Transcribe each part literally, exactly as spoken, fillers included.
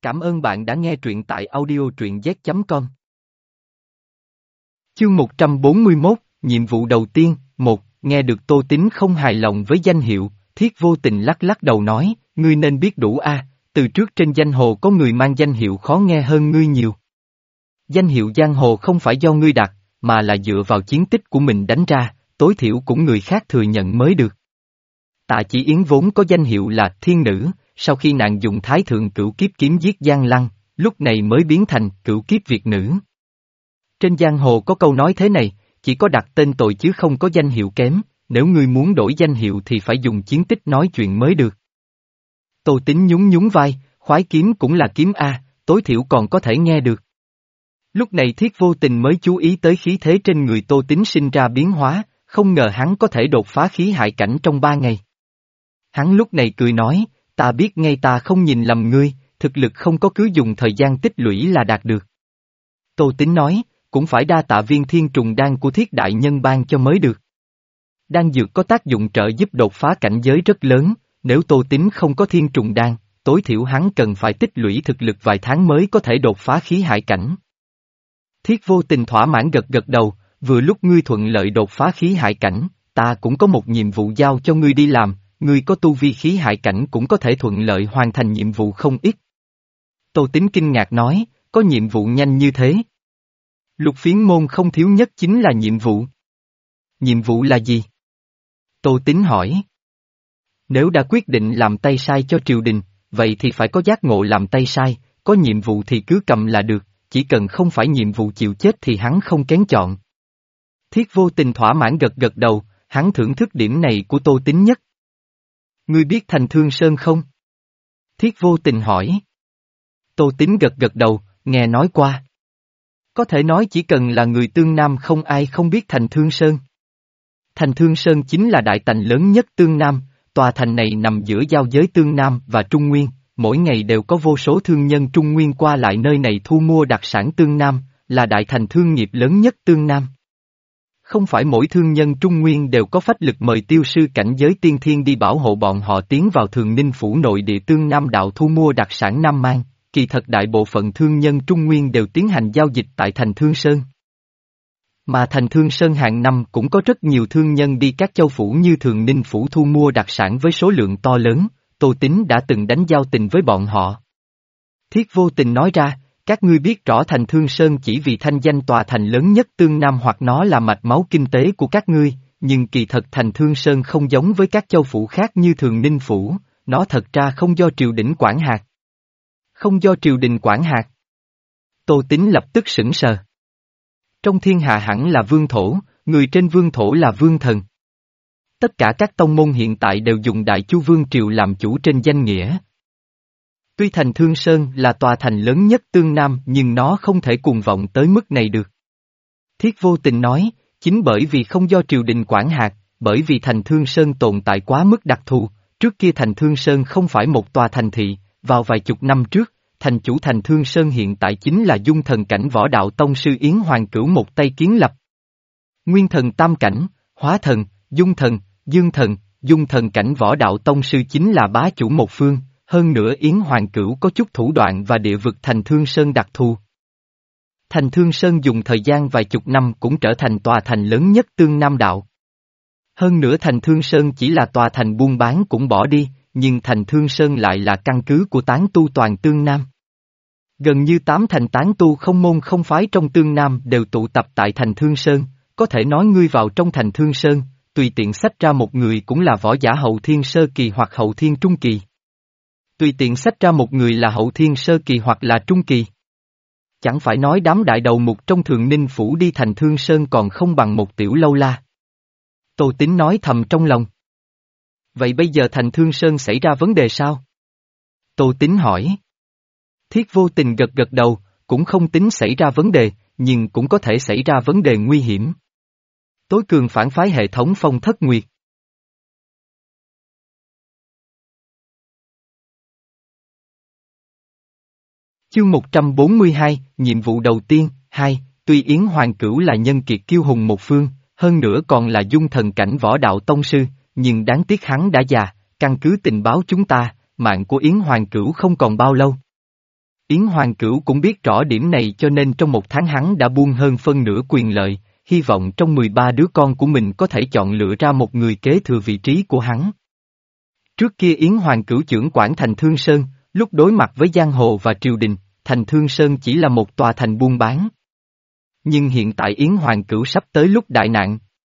Cảm ơn bạn đã nghe truyện tại audio truyện z chấm com. Chương một trăm bốn mươi mốt, nhiệm vụ đầu tiên, một, nghe được Tô Tín không hài lòng với danh hiệu, Thiết Vô Tình lắc lắc đầu nói, ngươi nên biết đủ a, từ trước trên danh hồ có người mang danh hiệu khó nghe hơn ngươi nhiều. Danh hiệu giang hồ không phải do ngươi đặt, mà là dựa vào chiến tích của mình đánh ra, tối thiểu cũng người khác thừa nhận mới được. Tạ Chỉ Yến vốn có danh hiệu là thiên nữ, sau khi nàng dùng thái thượng cửu kiếp kiếm giết Giang Lăng, lúc này mới biến thành cửu kiếp Việt nữ. Trên giang hồ có câu nói thế này, chỉ có đặt tên tội chứ không có danh hiệu kém, nếu ngươi muốn đổi danh hiệu thì phải dùng chiến tích nói chuyện mới được. Tô Tín nhún nhún vai, khoái kiếm cũng là kiếm A, tối thiểu còn có thể nghe được. Lúc này Thiết Vô Tình mới chú ý tới khí thế trên người Tô Tín sinh ra biến hóa, không ngờ hắn có thể đột phá khí hại cảnh trong ba ngày. Hắn lúc này cười nói, ta biết ngay ta không nhìn lầm ngươi, thực lực không có cứ dùng thời gian tích lũy là đạt được. Tô Tín nói, cũng phải đa tạ viên thiên trùng đan của Thiết Đại Nhân ban cho mới được. Đan dược có tác dụng trợ giúp đột phá cảnh giới rất lớn, nếu Tô Tín không có thiên trùng đan, tối thiểu hắn cần phải tích lũy thực lực vài tháng mới có thể đột phá khí hải cảnh. Thiết Vô Tình thỏa mãn gật gật đầu, vừa lúc ngươi thuận lợi đột phá khí hải cảnh, ta cũng có một nhiệm vụ giao cho ngươi đi làm, ngươi có tu vi khí hải cảnh cũng có thể thuận lợi hoàn thành nhiệm vụ không ít. Tô Tín kinh ngạc nói, có nhiệm vụ nhanh như thế. Lục Phiến môn không thiếu nhất chính là nhiệm vụ. Nhiệm vụ là gì? Tô Tín hỏi. Nếu đã quyết định làm tay sai cho triều đình, vậy thì phải có giác ngộ làm tay sai, có nhiệm vụ thì cứ cầm là được, chỉ cần không phải nhiệm vụ chịu chết thì hắn không kén chọn. Thiết Vô Tình thỏa mãn gật gật đầu, hắn thưởng thức điểm này của Tô Tín nhất. Ngươi biết Thành Thương Sơn không? Thiết Vô Tình hỏi. Tô Tín gật gật đầu, nghe nói qua. Có thể nói chỉ cần là người Tương Nam không ai không biết Thành Thương Sơn. Thành Thương Sơn chính là đại thành lớn nhất Tương Nam, tòa thành này nằm giữa giao giới Tương Nam và Trung Nguyên, mỗi ngày đều có vô số thương nhân Trung Nguyên qua lại nơi này thu mua đặc sản Tương Nam, là đại thành thương nghiệp lớn nhất Tương Nam. Không phải mỗi thương nhân Trung Nguyên đều có phách lực mời tiêu sư cảnh giới tiên thiên đi bảo hộ bọn họ tiến vào Thường Ninh phủ nội địa Tương Nam đạo thu mua đặc sản Nam Mang, kỳ thật đại bộ phận thương nhân Trung Nguyên đều tiến hành giao dịch tại thành Thương Sơn. Mà thành Thương Sơn hàng năm cũng có rất nhiều thương nhân đi các châu phủ như Thường Ninh phủ thu mua đặc sản với số lượng to lớn, Tô Tín đã từng đánh giao tình với bọn họ. Thiết Vô Tình nói ra, các ngươi biết rõ thành Thương Sơn chỉ vì thanh danh tòa thành lớn nhất Tương Nam hoặc nó là mạch máu kinh tế của các ngươi, nhưng kỳ thật thành Thương Sơn không giống với các châu phủ khác như Thường Ninh phủ, nó thật ra không do triều đình quản hạt. Không do triều đình quản hạt. Tô Tín lập tức sững sờ. Trong thiên hạ hẳn là vương thổ, người trên vương thổ là vương thần. Tất cả các tông môn hiện tại đều dùng Đại Chu Vương Triều làm chủ trên danh nghĩa. Tuy thành Thương Sơn là tòa thành lớn nhất Tương Nam nhưng nó không thể cuồng vọng tới mức này được. Thiết Vô Tình nói, chính bởi vì không do triều đình quản hạt, bởi vì thành Thương Sơn tồn tại quá mức đặc thù, trước kia thành Thương Sơn không phải một tòa thành thị, vào vài chục năm trước, thành chủ thành Thương Sơn hiện tại chính là dung thần cảnh võ đạo tông sư Yến Hoàng Cửu một tay kiến lập. Nguyên thần tam cảnh, hóa thần, dung thần, dương thần, dung thần cảnh võ đạo tông sư chính là bá chủ một phương, hơn nữa Yến Hoàng Cửu có chút thủ đoạn và địa vực thành Thương Sơn đặc thù. Thành Thương Sơn dùng thời gian vài chục năm cũng trở thành tòa thành lớn nhất Tương Nam đạo. Hơn nữa thành Thương Sơn chỉ là tòa thành buôn bán cũng bỏ đi, nhưng thành Thương Sơn lại là căn cứ của tán tu toàn Tương Nam. Gần như tám thành tán tu không môn không phái trong Tương Nam đều tụ tập tại thành Thương Sơn, có thể nói ngươi vào trong thành Thương Sơn, tùy tiện xách ra một người cũng là võ giả hậu thiên sơ kỳ hoặc hậu thiên trung kỳ. Tùy tiện xách ra một người là hậu thiên sơ kỳ hoặc là trung kỳ. Chẳng phải nói đám đại đầu mục trong Thường Ninh phủ đi thành Thương Sơn còn không bằng một tiểu lâu la. Tô Tín nói thầm trong lòng. Vậy bây giờ thành Thương Sơn xảy ra vấn đề sao? Tô Tín hỏi. Thiết Vô Tình gật gật đầu, cũng không tính xảy ra vấn đề, nhưng cũng có thể xảy ra vấn đề nguy hiểm. Tối cường phản phái hệ thống Phong Thất Nguyệt. Chương một trăm bốn mươi hai, nhiệm vụ đầu tiên, hai, tuy Yến Hoàng Cửu là nhân kiệt kiêu hùng một phương, hơn nữa còn là dung thần cảnh võ đạo tông sư, nhưng đáng tiếc hắn đã già, căn cứ tình báo chúng ta, mạng của Yến Hoàng Cửu không còn bao lâu. Yến Hoàng Cửu cũng biết rõ điểm này cho nên trong một tháng hắn đã buông hơn phân nửa quyền lợi, hy vọng trong mười ba đứa con của mình có thể chọn lựa ra một người kế thừa vị trí của hắn. Trước kia Yến Hoàng Cửu trưởng quản thành Thương Sơn, lúc đối mặt với giang hồ và triều đình, thành Thương Sơn chỉ là một tòa thành buôn bán. Nhưng hiện tại Yến Hoàng Cửu sắp tới lúc đại nạn.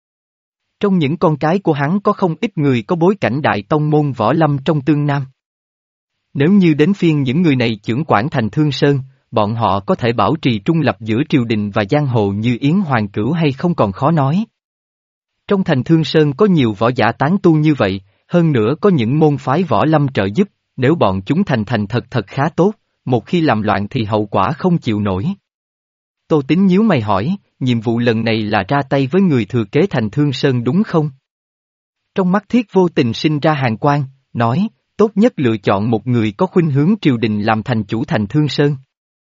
Trong những con cái của hắn có không ít người có bối cảnh đại tông môn võ lâm trong Tương Nam. Nếu như đến phiên những người này trưởng quản thành Thương Sơn, bọn họ có thể bảo trì trung lập giữa triều đình và giang hồ như Yến Hoàng Cửu hay không còn khó nói. Trong thành Thương Sơn có nhiều võ giả tán tu như vậy, hơn nữa có những môn phái võ lâm trợ giúp, nếu bọn chúng thành thành thật thật khá tốt, một khi làm loạn thì hậu quả không chịu nổi. Tô Tín nhíu mày hỏi, nhiệm vụ lần này là ra tay với người thừa kế thành Thương Sơn đúng không? Trong mắt Thiết Vô Tình sinh ra hàn quang, nói, tốt nhất lựa chọn một người có khuynh hướng triều đình làm thành chủ thành Thương Sơn.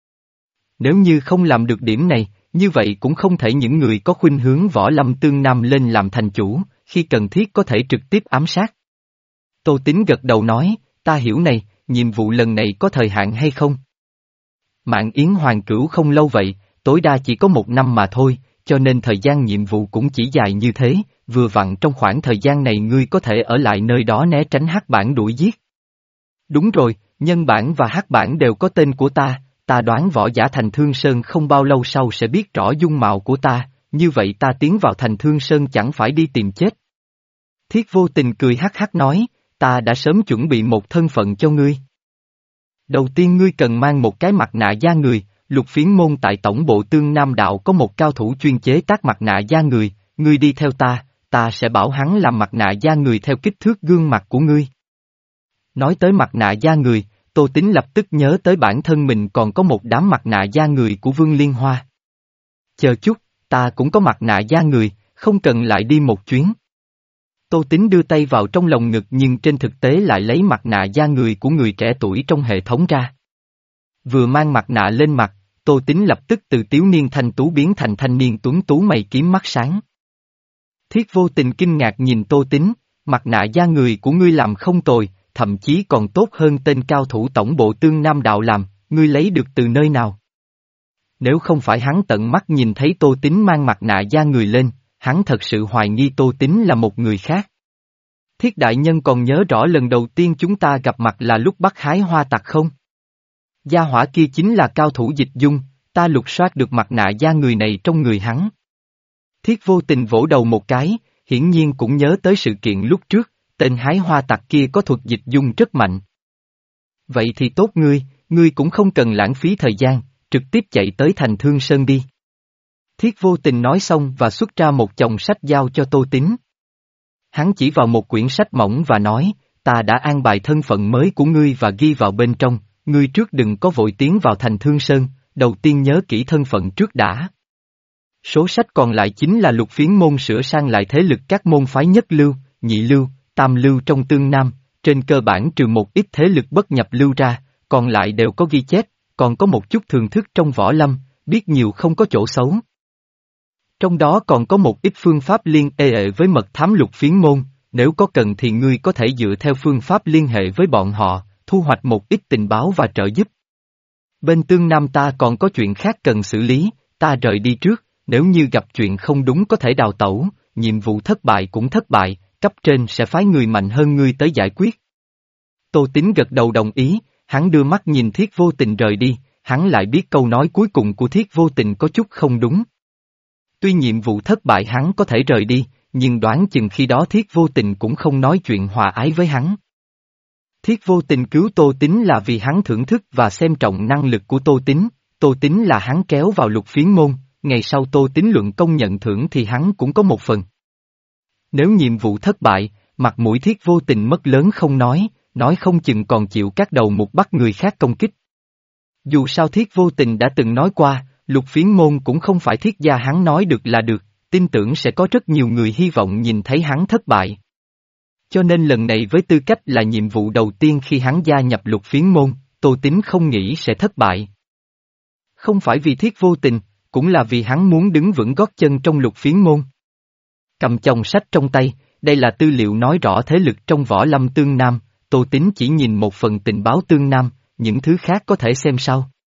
Nếu như không làm được điểm này, như vậy cũng không thể những người có khuynh hướng võ lâm Tương Nam lên làm thành chủ, khi cần thiết có thể trực tiếp ám sát. Tô Tín gật đầu nói, ta hiểu này, nhiệm vụ lần này có thời hạn hay không? Mạng Yến Hoàng Cửu không lâu vậy, tối đa chỉ có một năm mà thôi, cho nên thời gian nhiệm vụ cũng chỉ dài như thế, vừa vặn trong khoảng thời gian này ngươi có thể ở lại nơi đó né tránh hắc bản đuổi giết. Đúng rồi, nhân bản và hắc bản đều có tên của ta, ta đoán võ giả thành Thương Sơn không bao lâu sau sẽ biết rõ dung mạo của ta, như vậy ta tiến vào thành Thương Sơn chẳng phải đi tìm chết. Thiết Vô Tình cười hắc hắc nói, ta đã sớm chuẩn bị một thân phận cho ngươi. Đầu tiên ngươi cần mang một cái mặt nạ da người, Lục Phiến Môn tại tổng bộ Tương Nam Đạo có một cao thủ chuyên chế tác mặt nạ da người, ngươi đi theo ta, ta sẽ bảo hắn làm mặt nạ da người theo kích thước gương mặt của ngươi. Nói tới mặt nạ da người, Tô Tín lập tức nhớ tới bản thân mình còn có một đám mặt nạ da người của Vương Liên Hoa. Chờ chút, ta cũng có mặt nạ da người, không cần lại đi một chuyến. Tô Tín đưa tay vào trong lồng ngực nhưng trên thực tế lại lấy mặt nạ da người của người trẻ tuổi trong hệ thống ra. Vừa mang mặt nạ lên mặt, Tô Tín lập tức từ thiếu niên thanh tú biến thành thanh niên tuấn tú mày kiếm mắt sáng. Thiết Vô Tình kinh ngạc nhìn Tô Tín, mặt nạ da người của ngươi làm không tồi, thậm chí còn tốt hơn tên cao thủ tổng bộ Tương Nam Đạo làm, ngươi lấy được từ nơi nào? Nếu không phải hắn tận mắt nhìn thấy Tô Tín mang mặt nạ da người lên, hắn thật sự hoài nghi Tô Tín là một người khác. Thiết đại nhân còn nhớ rõ lần đầu tiên chúng ta gặp mặt là lúc bắt hái hoa tặc không? Gia hỏa kia chính là cao thủ Dịch Dung, ta lục soát được mặt nạ da người này trong người hắn. Thiết Vô Tình vỗ đầu một cái, hiển nhiên cũng nhớ tới sự kiện lúc trước, tên hái hoa tặc kia có thuật dịch dung rất mạnh. Vậy thì tốt ngươi, ngươi cũng không cần lãng phí thời gian, trực tiếp chạy tới thành Thương Sơn đi. Thiết Vô Tình nói xong và xuất ra một chồng sách giao cho Tô Tín. Hắn chỉ vào một quyển sách mỏng và nói, ta đã an bài thân phận mới của ngươi và ghi vào bên trong, ngươi trước đừng có vội tiến vào thành Thương Sơn, đầu tiên nhớ kỹ thân phận trước đã. Số sách còn lại chính là Lục Phiến Môn sửa sang lại thế lực các môn phái nhất lưu, nhị lưu, tam lưu trong Tương Nam, trên cơ bản trừ một ít thế lực bất nhập lưu ra, còn lại đều có ghi chép, còn có một chút thường thức trong võ lâm, biết nhiều không có chỗ xấu. Trong đó còn có một ít phương pháp liên hệ với mật thám Lục Phiến Môn, nếu có cần thì ngươi có thể dựa theo phương pháp liên hệ với bọn họ, thu hoạch một ít tình báo và trợ giúp. Bên Tương Nam ta còn có chuyện khác cần xử lý, ta rời đi trước, nếu như gặp chuyện không đúng có thể đào tẩu, nhiệm vụ thất bại cũng thất bại, cấp trên sẽ phái người mạnh hơn ngươi tới giải quyết. Tô Tín gật đầu đồng ý, hắn đưa mắt nhìn Thiết Vô Tình rời đi, hắn lại biết câu nói cuối cùng của Thiết Vô Tình có chút không đúng. Tuy nhiệm vụ thất bại hắn có thể rời đi, nhưng đoán chừng khi đó Thiết Vô Tình cũng không nói chuyện hòa ái với hắn. Thiết Vô Tình cứu Tô Tín là vì hắn thưởng thức và xem trọng năng lực của Tô Tín, Tô Tín là hắn kéo vào Lục Phiến Môn, ngày sau Tô Tín luận công nhận thưởng thì hắn cũng có một phần. Nếu nhiệm vụ thất bại, mặt mũi Thiết Vô Tình mất lớn không nói, nói không chừng còn chịu các đầu mục bắt người khác công kích. Dù sao Thiết Vô Tình đã từng nói qua, Lục Phiến Môn cũng không phải thiết gia hắn nói được là được, tin tưởng sẽ có rất nhiều người hy vọng nhìn thấy hắn thất bại. Cho nên lần này với tư cách là nhiệm vụ đầu tiên khi hắn gia nhập Lục Phiến Môn, Tô Tín không nghĩ sẽ thất bại. Không phải vì Thiết Vô Tình, cũng là vì hắn muốn đứng vững gót chân trong Lục Phiến Môn. Cầm chồng sách trong tay, đây là tư liệu nói rõ thế lực trong võ lâm Tương Nam, Tô Tín chỉ nhìn một phần tình báo Tương Nam, những thứ khác có thể xem sau.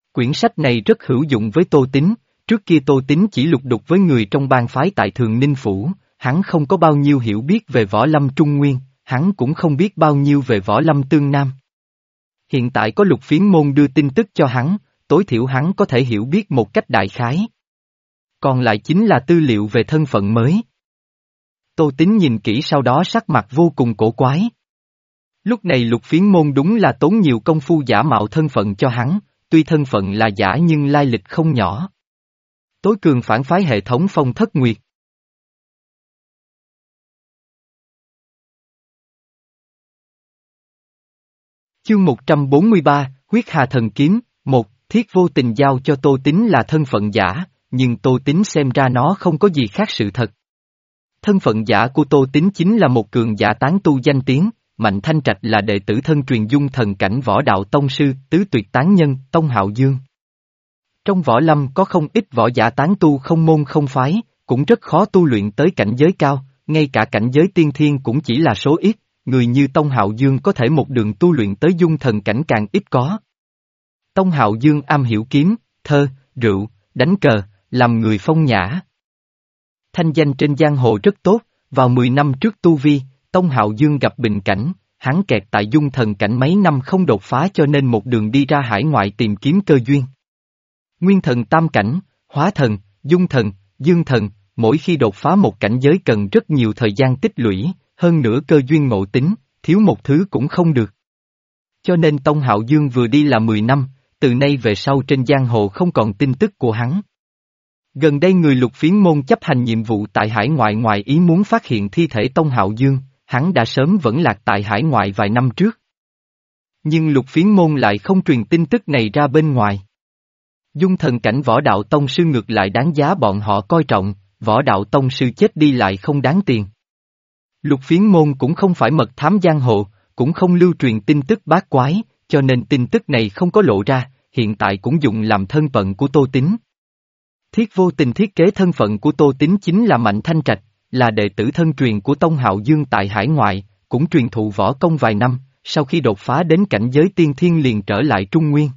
Quyển sách này rất hữu dụng với Tô Tín, trước kia Tô Tín chỉ lục đục với người trong bang phái tại Thường Ninh Phủ, hắn không có bao nhiêu hiểu biết về võ lâm Trung Nguyên, hắn cũng không biết bao nhiêu về võ lâm Tương Nam. Hiện tại có Lục Phiến Môn đưa tin tức cho hắn, tối thiểu hắn có thể hiểu biết một cách đại khái. Còn lại chính là tư liệu về thân phận mới. Tô Tín nhìn kỹ sau đó sắc mặt vô cùng cổ quái. Lúc này Lục Phiến Môn đúng là tốn nhiều công phu giả mạo thân phận cho hắn, tuy thân phận là giả nhưng lai lịch không nhỏ. Tối cường phản phái hệ thống Phong Thất Nguyệt. Chương một trăm bốn mươi ba, Huyết Hà Thần Kiếm, một, Thiết Vô Tình giao cho Tô Tín là thân phận giả, nhưng Tô Tín xem ra nó không có gì khác sự thật. Thân phận giả của Tô Tín chính là một cường giả tán tu danh tiếng, Mạnh Thanh Trạch là đệ tử thân truyền dung thần cảnh võ đạo tông sư, tứ tuyệt tán nhân, Tông Hạo Dương. Trong võ lâm có không ít võ giả tán tu không môn không phái, cũng rất khó tu luyện tới cảnh giới cao, ngay cả cảnh giới tiên thiên cũng chỉ là số ít, người như Tông Hạo Dương có thể một đường tu luyện tới dung thần cảnh càng ít có. Tông Hạo Dương am hiểu kiếm, thơ, rượu, đánh cờ, làm người phong nhã. Thanh danh trên giang hồ rất tốt, vào mười năm trước tu vi, Tông Hạo Dương gặp bình cảnh, hắn kẹt tại dung thần cảnh mấy năm không đột phá cho nên một đường đi ra hải ngoại tìm kiếm cơ duyên. Nguyên thần tam cảnh, hóa thần, dung thần, dương thần, mỗi khi đột phá một cảnh giới cần rất nhiều thời gian tích lũy, hơn nữa cơ duyên ngộ tính, thiếu một thứ cũng không được. Cho nên Tông Hạo Dương vừa đi là mười năm, từ nay về sau trên giang hồ không còn tin tức của hắn. Gần đây người Lục Phiến Môn chấp hành nhiệm vụ tại hải ngoại ngoài ý muốn phát hiện thi thể Tông Hạo Dương, hắn đã sớm vẫn lạc tại hải ngoại vài năm trước. Nhưng Lục Phiến Môn lại không truyền tin tức này ra bên ngoài. Dung thần cảnh võ đạo tông sư ngược lại đáng giá bọn họ coi trọng, võ đạo tông sư chết đi lại không đáng tiền. Lục Phiến Môn cũng không phải mật thám giang hồ, cũng không lưu truyền tin tức bát quái, cho nên tin tức này không có lộ ra, hiện tại cũng dùng làm thân phận của Tô Tín. Thiết Vô Tình thiết kế thân phận của Tô Tín chính là Mạnh Thanh Trạch, là đệ tử thân truyền của Tông Hạo Dương tại hải ngoại, cũng truyền thụ võ công vài năm, sau khi đột phá đến cảnh giới tiên thiên liền trở lại Trung Nguyên.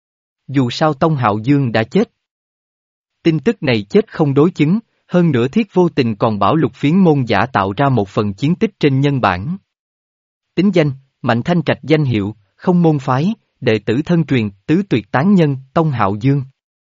Dù sao Tông Hạo Dương đã chết. Tin tức này chết không đối chứng, hơn nữa Thiết Vô Tình còn bảo Lục Phiến Môn giả tạo ra một phần chiến tích trên nhân bản. Tính danh, Mạnh Thanh Trạch danh hiệu, không môn phái, đệ tử thân truyền, tứ tuyệt tán nhân, Tông Hạo Dương.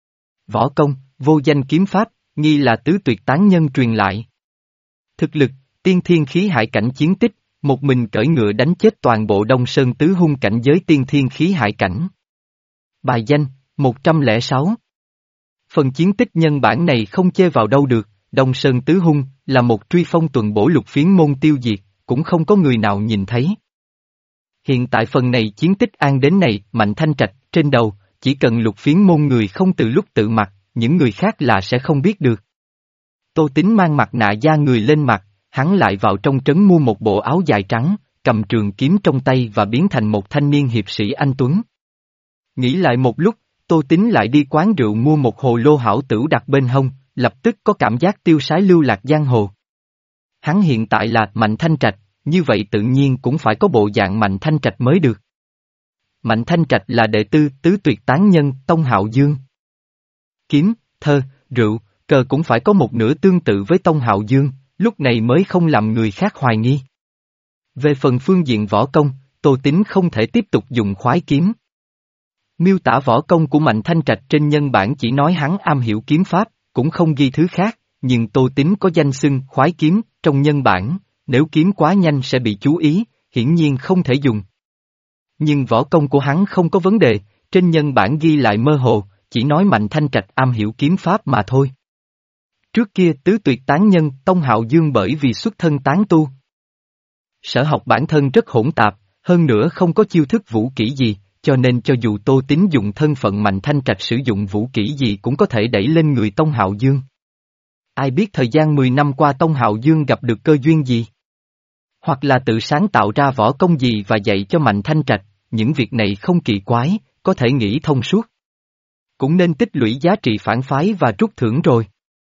Võ công, vô danh kiếm pháp, nghi là tứ tuyệt tán nhân truyền lại. Thực lực, tiên thiên khí hải cảnh chiến tích, một mình cởi ngựa đánh chết toàn bộ Đông Sơn tứ hung cảnh giới tiên thiên khí hải cảnh. Bài danh, một trăm lẻ sáu. Phần chiến tích nhân bản này không chê vào đâu được, Đông Sơn tứ hung là một truy phong tuần bổ Lục Phiến Môn tiêu diệt, cũng không có người nào nhìn thấy. Hiện tại phần này chiến tích an đến này, Mạnh Thanh Trạch, trên đầu, chỉ cần Lục Phiến Môn người không từ lúc tự mặt, những người khác là sẽ không biết được. Tô Tín mang mặt nạ da người lên mặt, hắn lại vào trong trấn mua một bộ áo dài trắng, cầm trường kiếm trong tay và biến thành một thanh niên hiệp sĩ anh tuấn. Nghĩ lại một lúc, Tô Tín lại đi quán rượu mua một hồ lô hảo tửu đặt bên hông, lập tức có cảm giác tiêu sái lưu lạc giang hồ. Hắn hiện tại là Mạnh Thanh Trạch, như vậy tự nhiên cũng phải có bộ dạng Mạnh Thanh Trạch mới được. Mạnh Thanh Trạch là đệ tử tứ tuyệt tán nhân, Tông Hạo Dương. Kiếm, thơ, rượu, cờ cũng phải có một nửa tương tự với Tông Hạo Dương, lúc này mới không làm người khác hoài nghi. Về phần phương diện võ công, Tô Tín không thể tiếp tục dùng khoái kiếm. Miêu tả võ công của Mạnh Thanh Trạch trên nhân bản chỉ nói hắn am hiểu kiếm pháp, cũng không ghi thứ khác, nhưng Tô Tín có danh xưng khoái kiếm, trong nhân bản, nếu kiếm quá nhanh sẽ bị chú ý, hiển nhiên không thể dùng. Nhưng võ công của hắn không có vấn đề, trên nhân bản ghi lại mơ hồ, chỉ nói Mạnh Thanh Trạch am hiểu kiếm pháp mà thôi. Trước kia tứ tuyệt tán nhân Tông Hạo Dương bởi vì xuất thân tán tu. Sở học bản thân rất hỗn tạp, hơn nữa không có chiêu thức vũ kỹ gì, cho nên cho dù Tô Tín dùng thân phận Mạnh Thanh Trạch sử dụng vũ kỹ gì cũng có thể đẩy lên người Tông Hạo Dương. Ai biết thời gian mười năm qua Tông Hạo Dương gặp được cơ duyên gì? Hoặc là tự sáng tạo ra võ công gì và dạy cho Mạnh Thanh Trạch, những việc này không kỳ quái, có thể nghĩ thông suốt. Cũng nên tích lũy giá trị phản phái và rút thưởng rồi.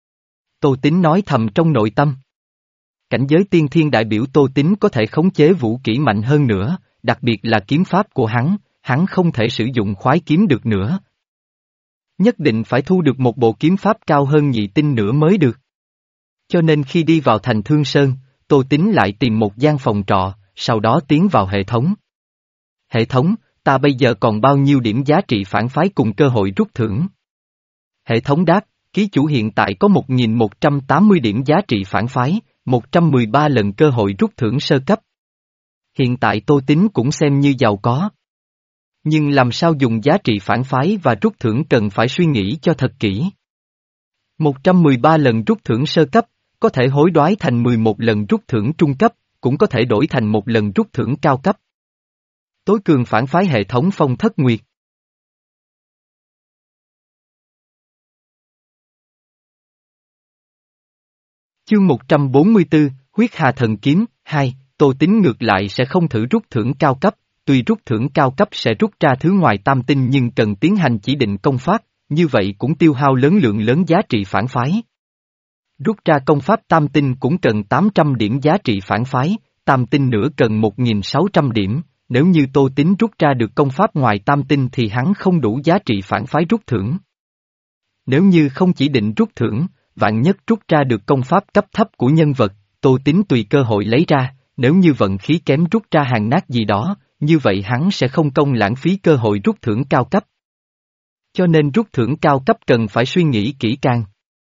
Tô Tín nói thầm trong nội tâm. Cảnh giới tiên thiên đại biểu Tô Tín có thể khống chế vũ kỹ mạnh hơn nữa, đặc biệt là kiếm pháp của hắn, hắn không thể sử dụng khoái kiếm được nữa. Nhất định phải thu được một bộ kiếm pháp cao hơn nhị tinh nữa mới được. Cho nên khi đi vào thành Thương Sơn, Tô Tín lại tìm một gian phòng trọ, sau đó tiến vào hệ thống. Hệ thống, ta bây giờ còn bao nhiêu điểm giá trị phản phái cùng cơ hội rút thưởng? Hệ thống đáp, ký chủ hiện tại có một nghìn một trăm tám mươi điểm giá trị phản phái, một trăm mười ba lần cơ hội rút thưởng sơ cấp. Hiện tại Tô Tín cũng xem như giàu có. Nhưng làm sao dùng giá trị phản phái và rút thưởng cần phải suy nghĩ cho thật kỹ. một trăm mười ba lần rút thưởng sơ cấp, có thể hối đoái thành mười một lần rút thưởng trung cấp, cũng có thể đổi thành một lần rút thưởng cao cấp. Tối cường phản phái hệ thống Phong Thất Nguyệt. Chương một trăm bốn mươi tư, Huyết Hà Thần Kiếm, hai, Tô Tín ngược lại sẽ không thử rút thưởng cao cấp, tuy rút thưởng cao cấp sẽ rút ra thứ ngoài tam tinh nhưng cần tiến hành chỉ định công pháp, như vậy cũng tiêu hao lớn lượng lớn giá trị phản phái. Rút ra công pháp tam tinh cũng cần tám trăm điểm giá trị phản phái, tam tinh nữa cần một nghìn sáu trăm điểm, nếu như Tô Tín rút ra được công pháp ngoài tam tinh thì hắn không đủ giá trị phản phái rút thưởng. Nếu như không chỉ định rút thưởng, vạn nhất rút ra được công pháp cấp thấp của nhân vật, Tô Tín tùy cơ hội lấy ra, nếu như vận khí kém rút ra hàng nát gì đó, như vậy hắn sẽ không công lãng phí cơ hội rút thưởng cao cấp. Cho nên rút thưởng cao cấp cần phải suy nghĩ kỹ càng.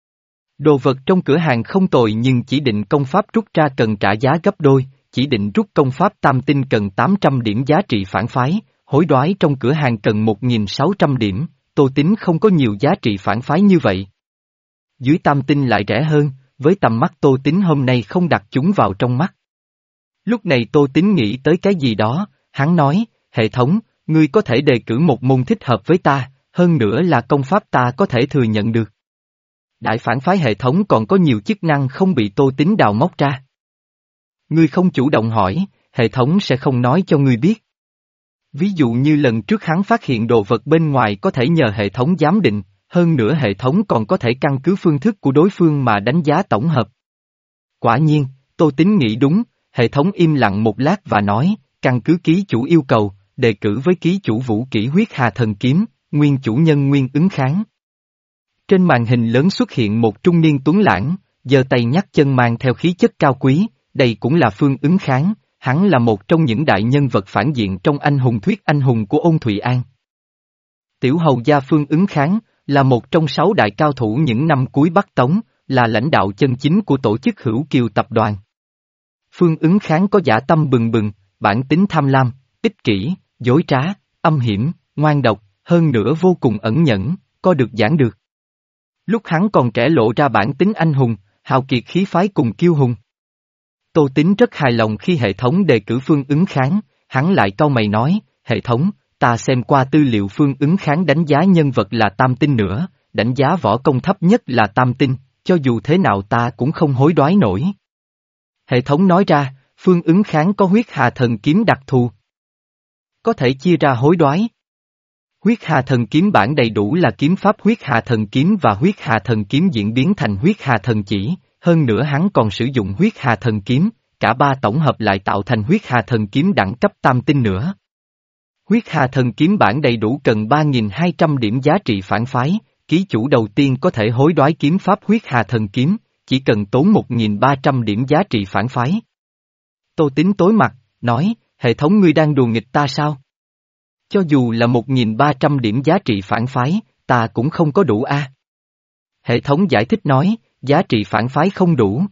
Đồ vật trong cửa hàng không tồi nhưng chỉ định công pháp rút ra cần trả giá gấp đôi, chỉ định rút công pháp tam tinh cần tám trăm điểm giá trị phản phái, hối đoái trong cửa hàng cần một nghìn sáu trăm điểm, Tô Tín không có nhiều giá trị phản phái như vậy. Dưới tam tinh lại rẻ hơn, với tầm mắt Tô Tín hôm nay không đặt chúng vào trong mắt. Lúc này Tô Tín nghĩ tới cái gì đó, hắn nói, hệ thống, ngươi có thể đề cử một môn thích hợp với ta, hơn nữa là công pháp ta có thể thừa nhận được. Đại phản phái hệ thống còn có nhiều chức năng không bị Tô Tín đào móc ra. Ngươi không chủ động hỏi, hệ thống sẽ không nói cho ngươi biết. Ví dụ như lần trước hắn phát hiện đồ vật bên ngoài có thể nhờ hệ thống giám định, hơn nữa hệ thống còn có thể căn cứ phương thức của đối phương mà đánh giá tổng hợp. Quả nhiên, Tô Tín nghĩ đúng, hệ thống im lặng một lát và nói, căn cứ ký chủ yêu cầu, đề cử với ký chủ vũ kỹ Huyết Hà Thần Kiếm, nguyên chủ nhân Nguyên Ứng Kháng. Trên màn hình lớn xuất hiện một trung niên tuấn lãng, giơ tay nhắc chân mang theo khí chất cao quý, đây cũng là Phương Ứng Kháng, hắn là một trong những đại nhân vật phản diện trong anh hùng thuyết anh hùng của Ôn Thụy An. Tiểu hầu gia Phương Ứng Kháng, là một trong sáu đại cao thủ những năm cuối Bắc Tống, là lãnh đạo chân chính của tổ chức Hữu Kiều tập đoàn. Phương Ứng Kháng có dã tâm bừng bừng, bản tính tham lam, ích kỷ, dối trá, âm hiểm, ngoan độc, hơn nữa vô cùng ẩn nhẫn, có được giảng được. Lúc hắn còn trẻ lộ ra bản tính anh hùng, hào kiệt khí phái cùng kiêu hùng. Tô Tín rất hài lòng khi hệ thống đề cử Phương Ứng Kháng, hắn lại cau mày nói, hệ thống, ta xem qua tư liệu Phương Ứng Kháng đánh giá nhân vật là tam tinh nữa, đánh giá võ công thấp nhất là tam tinh, cho dù thế nào ta cũng không hối đoái nổi. Hệ thống nói ra, Phương Ứng Kháng có Huyết Hà Thần Kiếm đặc thù. Có thể chia ra hối đoái. Huyết Hà Thần Kiếm bản đầy đủ là kiếm pháp Huyết Hà Thần Kiếm và Huyết Hà Thần Kiếm diễn biến thành Huyết Hà Thần Chỉ, hơn nữa hắn còn sử dụng Huyết Hà Thần Kiếm, cả ba tổng hợp lại tạo thành Huyết Hà Thần Kiếm đẳng cấp tam tinh nữa. Huyết Hà Thần Kiếm bản đầy đủ cần ba nghìn hai trăm điểm giá trị phản phái, ký chủ đầu tiên có thể hối đoái kiếm pháp Huyết Hà Thần Kiếm, chỉ cần tốn một nghìn ba trăm điểm giá trị phản phái. Tô Tín tối mặt, nói, hệ thống ngươi đang đùa nghịch ta sao? Cho dù là một nghìn ba trăm điểm giá trị phản phái, ta cũng không có đủ a. Hệ thống giải thích nói, giá trị phản phái không đủ.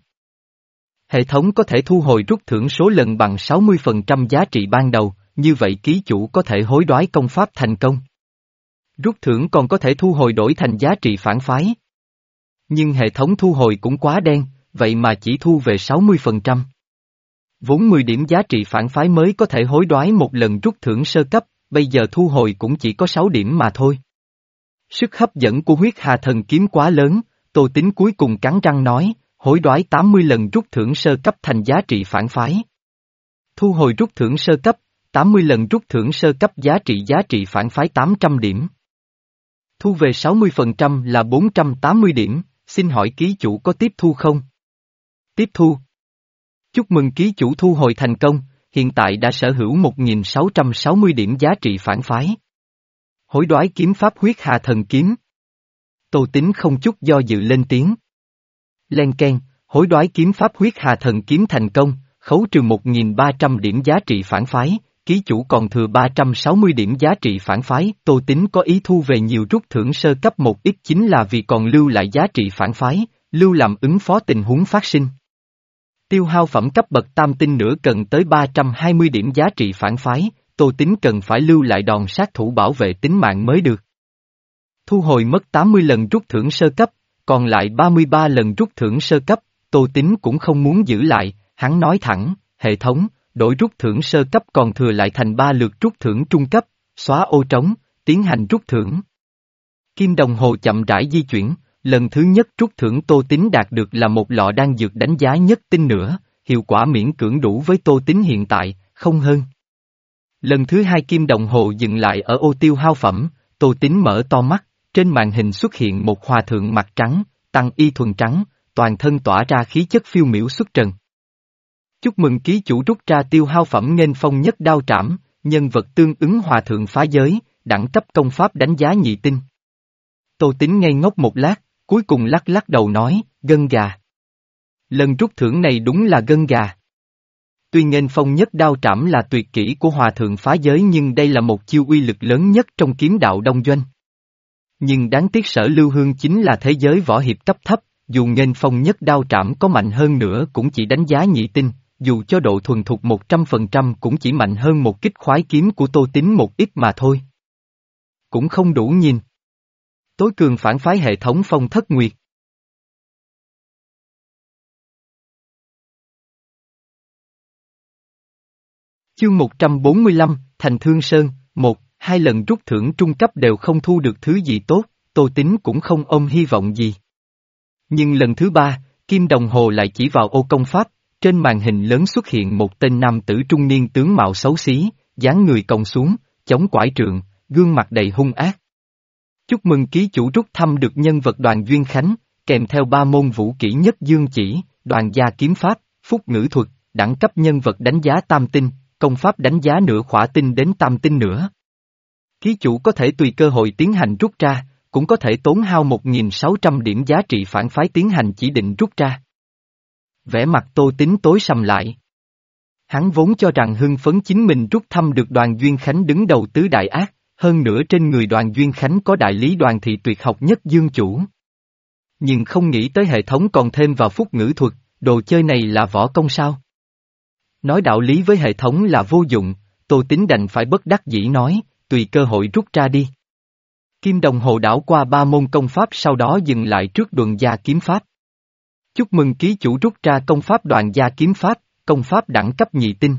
Hệ thống có thể thu hồi rút thưởng số lần bằng sáu mươi phần trăm giá trị ban đầu, như vậy ký chủ có thể hối đoái công pháp thành công. Rút thưởng còn có thể thu hồi đổi thành giá trị phản phái. Nhưng hệ thống thu hồi cũng quá đen, vậy mà chỉ thu về sáu mươi phần trăm. Vốn mười điểm giá trị phản phái mới có thể hối đoái một lần rút thưởng sơ cấp, bây giờ thu hồi cũng chỉ có sáu điểm mà thôi. Sức hấp dẫn của Huyết Hà Thần Kiếm quá lớn, Tô Tín cuối cùng cắn răng nói, hối đoái tám mươi lần rút thưởng sơ cấp thành giá trị phản phái. Thu hồi rút thưởng sơ cấp, tám mươi lần rút thưởng sơ cấp giá trị giá trị phản phái tám trăm điểm. Thu về sáu mươi phần trăm là bốn trăm tám mươi điểm, xin hỏi ký chủ có tiếp thu không? Tiếp thu. Chúc mừng ký chủ thu hồi thành công, hiện tại đã sở hữu một nghìn sáu trăm sáu mươi điểm giá trị phản phái. Hối đoái kiếm pháp Huyết Hà Thần Kiếm. Tô Tín không chút do dự lên tiếng. Len keng, hối đoái kiếm pháp huyết hà thần kiếm thành công, khấu trừ một nghìn ba trăm điểm giá trị phản phái, ký chủ còn thừa ba trăm sáu mươi điểm giá trị phản phái. Tô Tín có ý thu về nhiều rút thưởng sơ cấp một ít chính là vì còn lưu lại giá trị phản phái, lưu làm ứng phó tình huống phát sinh. Tiêu hao phẩm cấp bậc tam tinh nữa cần tới ba trăm hai mươi điểm giá trị phản phái, Tô Tín cần phải lưu lại đòn sát thủ bảo vệ tính mạng mới được. Thu hồi mất tám mươi lần rút thưởng sơ cấp, còn lại ba mươi ba lần rút thưởng sơ cấp, Tô Tín cũng không muốn giữ lại, hắn nói thẳng, hệ thống, đổi rút thưởng sơ cấp còn thừa lại thành ba lượt rút thưởng trung cấp, xóa ô trống, tiến hành rút thưởng. Kim đồng hồ chậm rãi di chuyển, lần thứ nhất rút thưởng Tô Tín đạt được là một lọ đan dược đánh giá nhất tinh nữa, hiệu quả miễn cưỡng đủ với Tô Tín hiện tại, không hơn. Lần thứ hai kim đồng hồ dừng lại ở ô tiêu hao phẩm, Tô Tín mở to mắt, trên màn hình xuất hiện một hòa thượng mặt trắng, tăng y thuần trắng, toàn thân tỏa ra khí chất phiêu miểu xuất trần. Chúc mừng ký chủ rút ra tiêu hao phẩm nghênh phong nhất đao trảm, nhân vật tương ứng hòa thượng phá giới, đẳng cấp công pháp đánh giá nhị tinh. Tô Tín ngây ngốc một lát, cuối cùng lắc lắc đầu nói, gân gà. Lần rút thưởng này đúng là gân gà. Tuy nghênh phong nhất đao trảm là tuyệt kỹ của hòa thượng phá giới nhưng đây là một chiêu uy lực lớn nhất trong kiếm đạo đông doanh. Nhưng đáng tiếc Sở Lưu Hương chính là thế giới võ hiệp cấp thấp, dù nghênh phong nhất đao trảm có mạnh hơn nữa cũng chỉ đánh giá nhị tinh, dù cho độ thuần thục một trăm phần trăm cũng chỉ mạnh hơn một kích khoái kiếm của Tô Tín một ít mà thôi. Cũng không đủ nhìn. Tối cường phản phái hệ thống Phong Thất Nguyệt. Chương một trăm bốn mươi lăm, Thành Thương Sơn, một, hai lần rút thưởng trung cấp đều không thu được thứ gì tốt, Tô Tín cũng không ôm hy vọng gì. Nhưng lần thứ ba, kim đồng hồ lại chỉ vào ô công pháp, trên màn hình lớn xuất hiện một tên nam tử trung niên tướng mạo xấu xí, dáng người còng xuống, chống quải trượng, gương mặt đầy hung ác. Chúc mừng ký chủ rút thăm được nhân vật Đoàn Duyên Khánh, kèm theo ba môn vũ kỹ nhất dương chỉ, đoàn gia kiếm pháp, phúc ngữ thuật, đẳng cấp nhân vật đánh giá tam tinh, công pháp đánh giá nửa khỏa tinh đến tam tinh nữa. Ký chủ có thể tùy cơ hội tiến hành rút ra, cũng có thể tốn hao một nghìn sáu trăm điểm giá trị phản phái tiến hành chỉ định rút ra. Vẻ mặt Tô Tín tối sầm lại. Hắn vốn cho rằng hưng phấn chính mình rút thăm được Đoàn Duyên Khánh đứng đầu tứ đại ác, hơn nữa trên người Đoàn Duyên Khánh có đại lý Đoàn thị tuyệt học nhất dương chủ. Nhưng không nghĩ tới hệ thống còn thêm vào phúc ngữ thuật, đồ chơi này là võ công sao? Nói đạo lý với hệ thống là vô dụng, Tô Tín đành phải bất đắc dĩ nói, tùy cơ hội rút ra đi. Kim đồng hồ đảo qua ba môn công pháp sau đó dừng lại trước Đoàn gia kiếm pháp. Chúc mừng ký chủ rút ra công pháp Đoàn gia kiếm pháp, công pháp đẳng cấp nhị tinh.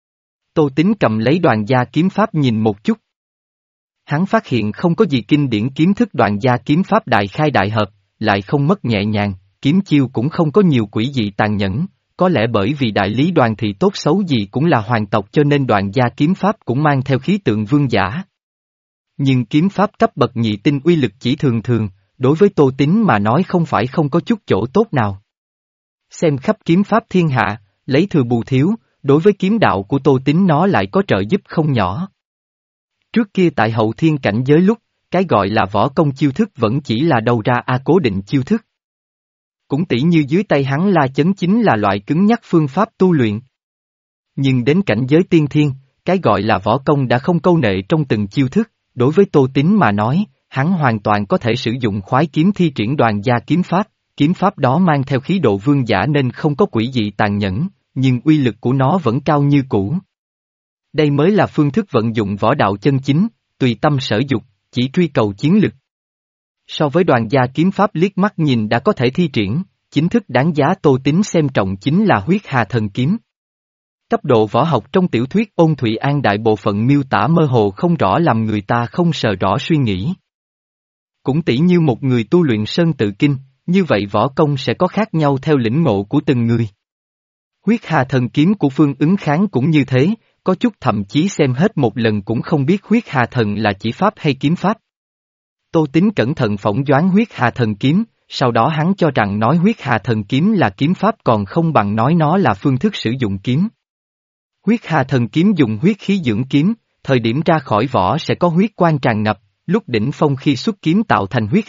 Tô Tín cầm lấy Đoàn gia kiếm pháp nhìn một chút. Hắn phát hiện không có gì kinh điển kiếm thức Đoàn gia kiếm pháp đại khai đại hợp, lại không mất nhẹ nhàng, kiếm chiêu cũng không có nhiều quỷ dị tàn nhẫn, có lẽ bởi vì đại lý Đoàn thì tốt xấu gì cũng là hoàng tộc cho nên Đoàn gia kiếm pháp cũng mang theo khí tượng vương giả. Nhưng kiếm pháp cấp bậc nhị tinh uy lực chỉ thường thường, đối với Tô Tín mà nói không phải không có chút chỗ tốt nào. Xem khắp kiếm pháp thiên hạ, lấy thừa bù thiếu, đối với kiếm đạo của Tô Tín nó lại có trợ giúp không nhỏ. Trước kia tại hậu thiên cảnh giới lúc, cái gọi là võ công chiêu thức vẫn chỉ là đầu ra a cố định chiêu thức. Cũng tỉ như dưới tay hắn La Chấn chính là loại cứng nhắc phương pháp tu luyện. Nhưng đến cảnh giới tiên thiên, cái gọi là võ công đã không câu nệ trong từng chiêu thức, đối với Tô Tín mà nói, hắn hoàn toàn có thể sử dụng khoái kiếm thi triển Đoàn gia kiếm pháp, kiếm pháp đó mang theo khí độ vương giả nên không có quỷ dị tàn nhẫn, nhưng uy lực của nó vẫn cao như cũ. Đây mới là phương thức vận dụng võ đạo chân chính, tùy tâm sở dục, chỉ truy cầu chiến lực. So với Đoàn gia kiếm pháp liếc mắt nhìn đã có thể thi triển, chính thức đáng giá Tô Tín xem trọng chính là huyết hà thần kiếm. Cấp độ võ học trong tiểu thuyết Ôn Thụy An đại bộ phận miêu tả mơ hồ không rõ làm người ta không sờ rõ suy nghĩ. Cũng tỉ như một người tu luyện sơn tự kinh, như vậy võ công sẽ có khác nhau theo lĩnh ngộ của từng người. Huyết hà thần kiếm của Phương Ứng Kháng cũng như thế, có chút thậm chí xem hết một lần cũng không biết huyết hà thần là chỉ pháp hay kiếm pháp. Tô Tín cẩn thận phỏng đoán huyết hà thần kiếm, sau đó hắn cho rằng nói huyết hà thần kiếm là kiếm pháp còn không bằng nói nó là phương thức sử dụng kiếm. Huyết hà thần kiếm dùng huyết khí dưỡng kiếm, thời điểm ra khỏi vỏ sẽ có huyết quang tràn ngập, lúc đỉnh phong khi xuất kiếm tạo thành huyết hà,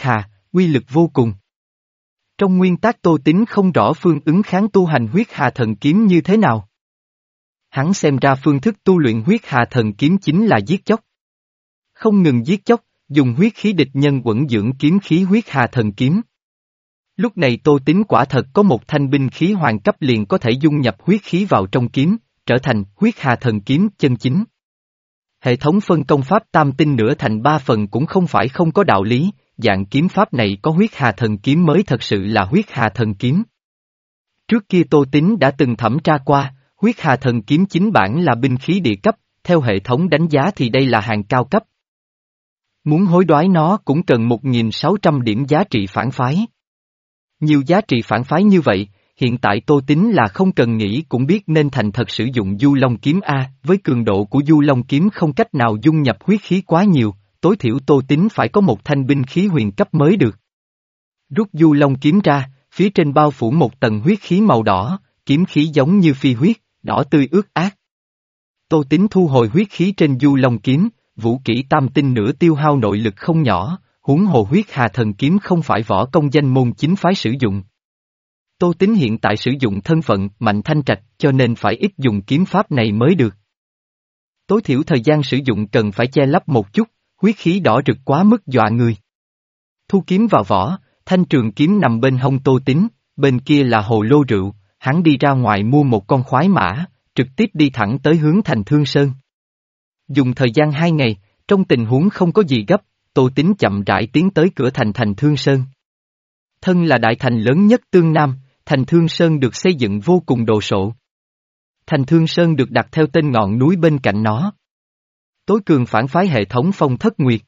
uy lực vô cùng. Trong nguyên tắc Tô Tín không rõ phương ứng kháng tu hành huyết hà thần kiếm như thế nào. Hắn xem ra phương thức tu luyện huyết hà thần kiếm chính là giết chóc. Không ngừng giết chóc, dùng huyết khí địch nhân uẩn dưỡng kiếm khí huyết hà thần kiếm. Lúc này Tô Tín quả thật có một thanh binh khí hoàng cấp liền có thể dung nhập huyết khí vào trong kiếm, trở thành huyết hà thần kiếm chân chính. Hệ thống phân công pháp tam tinh nửa thành ba phần cũng không phải không có đạo lý, dạng kiếm pháp này có huyết hà thần kiếm mới thật sự là huyết hà thần kiếm. Trước kia Tô Tín đã từng thẩm tra qua, huyết hà thần kiếm chính bản là binh khí địa cấp, theo hệ thống đánh giá thì đây là hàng cao cấp. Muốn hối đoái nó cũng cần một nghìn sáu trăm điểm giá trị phản phái. Nhiều giá trị phản phái như vậy, hiện tại Tô Tín là không cần nghĩ cũng biết nên thành thật sử dụng Du Long kiếm A, với cường độ của Du Long kiếm không cách nào dung nhập huyết khí quá nhiều, tối thiểu Tô Tín phải có một thanh binh khí huyền cấp mới được. Rút Du Long kiếm ra, phía trên bao phủ một tầng huyết khí màu đỏ, kiếm khí giống như phi huyết, đỏ tươi ướt át. Tô Tín thu hồi huyết khí trên Du Long kiếm, vũ kỹ tam tinh nửa tiêu hao nội lực không nhỏ, huống hồ huyết hà thần kiếm không phải võ công danh môn chính phái sử dụng. Tô Tín hiện tại sử dụng thân phận Mạnh Thanh Trạch cho nên phải ít dùng kiếm pháp này mới được. Tối thiểu thời gian sử dụng cần phải che lấp một chút, huyết khí đỏ rực quá mức dọa người. Thu kiếm vào vỏ, thanh trường kiếm nằm bên hông Tô Tín, bên kia là hồ lô rượu, hắn đi ra ngoài mua một con khoái mã, trực tiếp đi thẳng tới hướng thành Thương Sơn. Dùng thời gian hai ngày, trong tình huống không có gì gấp, Tô Tín chậm rãi tiến tới cửa thành thành Thương Sơn. Thân là đại thành lớn nhất Tương Nam, thành Thương Sơn được xây dựng vô cùng đồ sộ. Thành Thương Sơn được đặt theo tên ngọn núi bên cạnh nó. Tối cường phản phái hệ thống Phong Thất Nguyệt.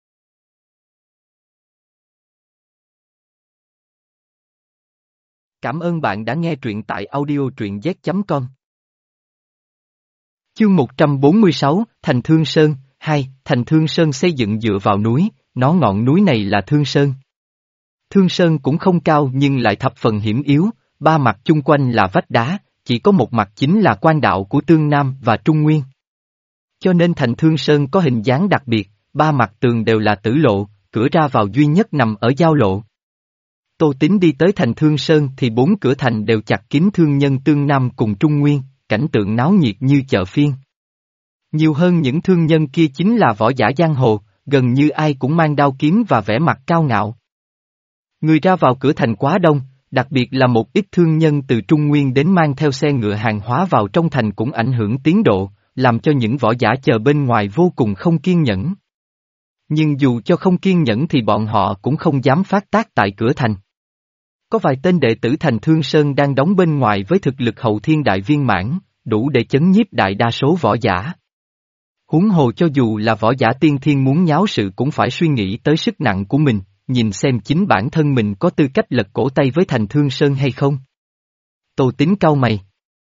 Cảm ơn bạn đã nghe truyện tại audio truyện z chấm com. Chương một trăm bốn mươi sáu, Thành Thương Sơn, hai, Thành Thương Sơn xây dựng dựa vào núi, nó ngọn núi này là Thương Sơn. Thương Sơn cũng không cao nhưng lại thập phần hiểm yếu, ba mặt chung quanh là vách đá, chỉ có một mặt chính là quan đạo của Tương Nam và Trung Nguyên. Cho nên Thành Thương Sơn có hình dáng đặc biệt, ba mặt tường đều là tử lộ, cửa ra vào duy nhất nằm ở giao lộ. Tô Tín đi tới Thành Thương Sơn thì bốn cửa thành đều chặt kín thương nhân Tương Nam cùng Trung Nguyên, cảnh tượng náo nhiệt như chợ phiên. Nhiều hơn những thương nhân kia chính là võ giả giang hồ, gần như ai cũng mang đao kiếm và vẻ mặt cao ngạo. Người ra vào cửa thành quá đông, đặc biệt là một ít thương nhân từ Trung Nguyên đến mang theo xe ngựa hàng hóa vào trong thành cũng ảnh hưởng tiến độ, làm cho những võ giả chờ bên ngoài vô cùng không kiên nhẫn. Nhưng dù cho không kiên nhẫn thì bọn họ cũng không dám phát tác tại cửa thành. Có vài tên đệ tử Thành Thương Sơn đang đóng bên ngoài với thực lực hậu thiên đại viên mãn, đủ để chấn nhiếp đại đa số võ giả. Huống hồ cho dù là võ giả tiên thiên muốn nháo sự cũng phải suy nghĩ tới sức nặng của mình, nhìn xem chính bản thân mình có tư cách lật cổ tay với Thành Thương Sơn hay không. Tô Tín cau mày.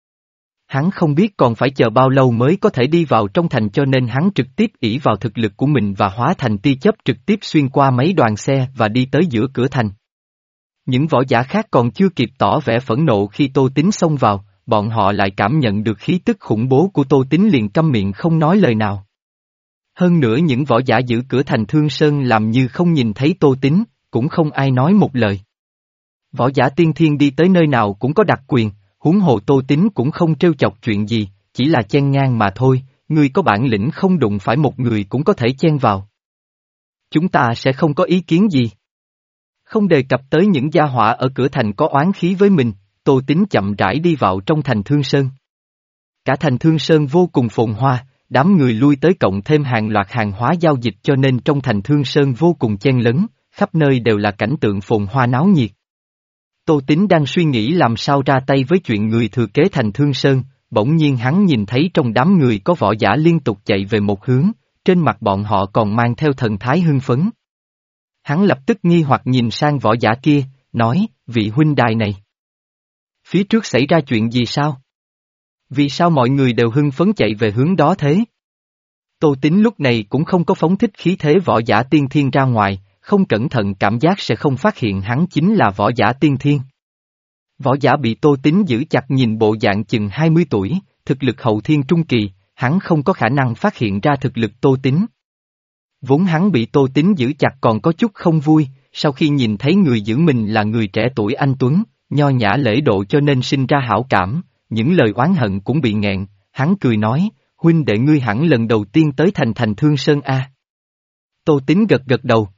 Hắn không biết còn phải chờ bao lâu mới có thể đi vào trong thành cho nên hắn trực tiếp ỷ vào thực lực của mình và hóa thành tia chớp trực tiếp xuyên qua mấy đoàn xe và đi tới giữa cửa thành. Những võ giả khác còn chưa kịp tỏ vẻ phẫn nộ khi Tô Tín xông vào, bọn họ lại cảm nhận được khí tức khủng bố của Tô Tín liền câm miệng không nói lời nào. Hơn nữa những võ giả giữ cửa thành Thương Sơn làm như không nhìn thấy Tô Tín, cũng không ai nói một lời. Võ giả tiên thiên đi tới nơi nào cũng có đặc quyền, huống hồ Tô Tín cũng không trêu chọc chuyện gì, chỉ là chen ngang mà thôi, người có bản lĩnh không đụng phải một người cũng có thể chen vào. Chúng ta sẽ không có ý kiến gì. Không đề cập tới những gia họa ở cửa thành có oán khí với mình, Tô Tín chậm rãi đi vào trong thành Thương Sơn. Cả thành Thương Sơn vô cùng phồn hoa, đám người lui tới cộng thêm hàng loạt hàng hóa giao dịch cho nên trong thành Thương Sơn vô cùng chen lấn, khắp nơi đều là cảnh tượng phồn hoa náo nhiệt. Tô Tín đang suy nghĩ làm sao ra tay với chuyện người thừa kế thành Thương Sơn, bỗng nhiên hắn nhìn thấy trong đám người có võ giả liên tục chạy về một hướng, trên mặt bọn họ còn mang theo thần thái hưng phấn. Hắn lập tức nghi hoặc nhìn sang võ giả kia, nói, vị huynh đài này. Phía trước xảy ra chuyện gì sao? Vì sao mọi người đều hưng phấn chạy về hướng đó thế? Tô Tín lúc này cũng không có phóng thích khí thế võ giả tiên thiên ra ngoài, không cẩn thận cảm giác sẽ không phát hiện hắn chính là võ giả tiên thiên. Võ giả bị Tô Tín giữ chặt nhìn bộ dạng chừng hai mươi tuổi, thực lực hậu thiên trung kỳ, hắn không có khả năng phát hiện ra thực lực Tô Tín. Vốn hắn bị Tô Tín giữ chặt còn có chút không vui, sau khi nhìn thấy người giữ mình là người trẻ tuổi anh tuấn, nho nhã lễ độ cho nên sinh ra hảo cảm, những lời oán hận cũng bị nghẹn, hắn cười nói, huynh đệ ngươi hẳn lần đầu tiên tới thành thành Thương Sơn a. Tô Tín gật gật đầu.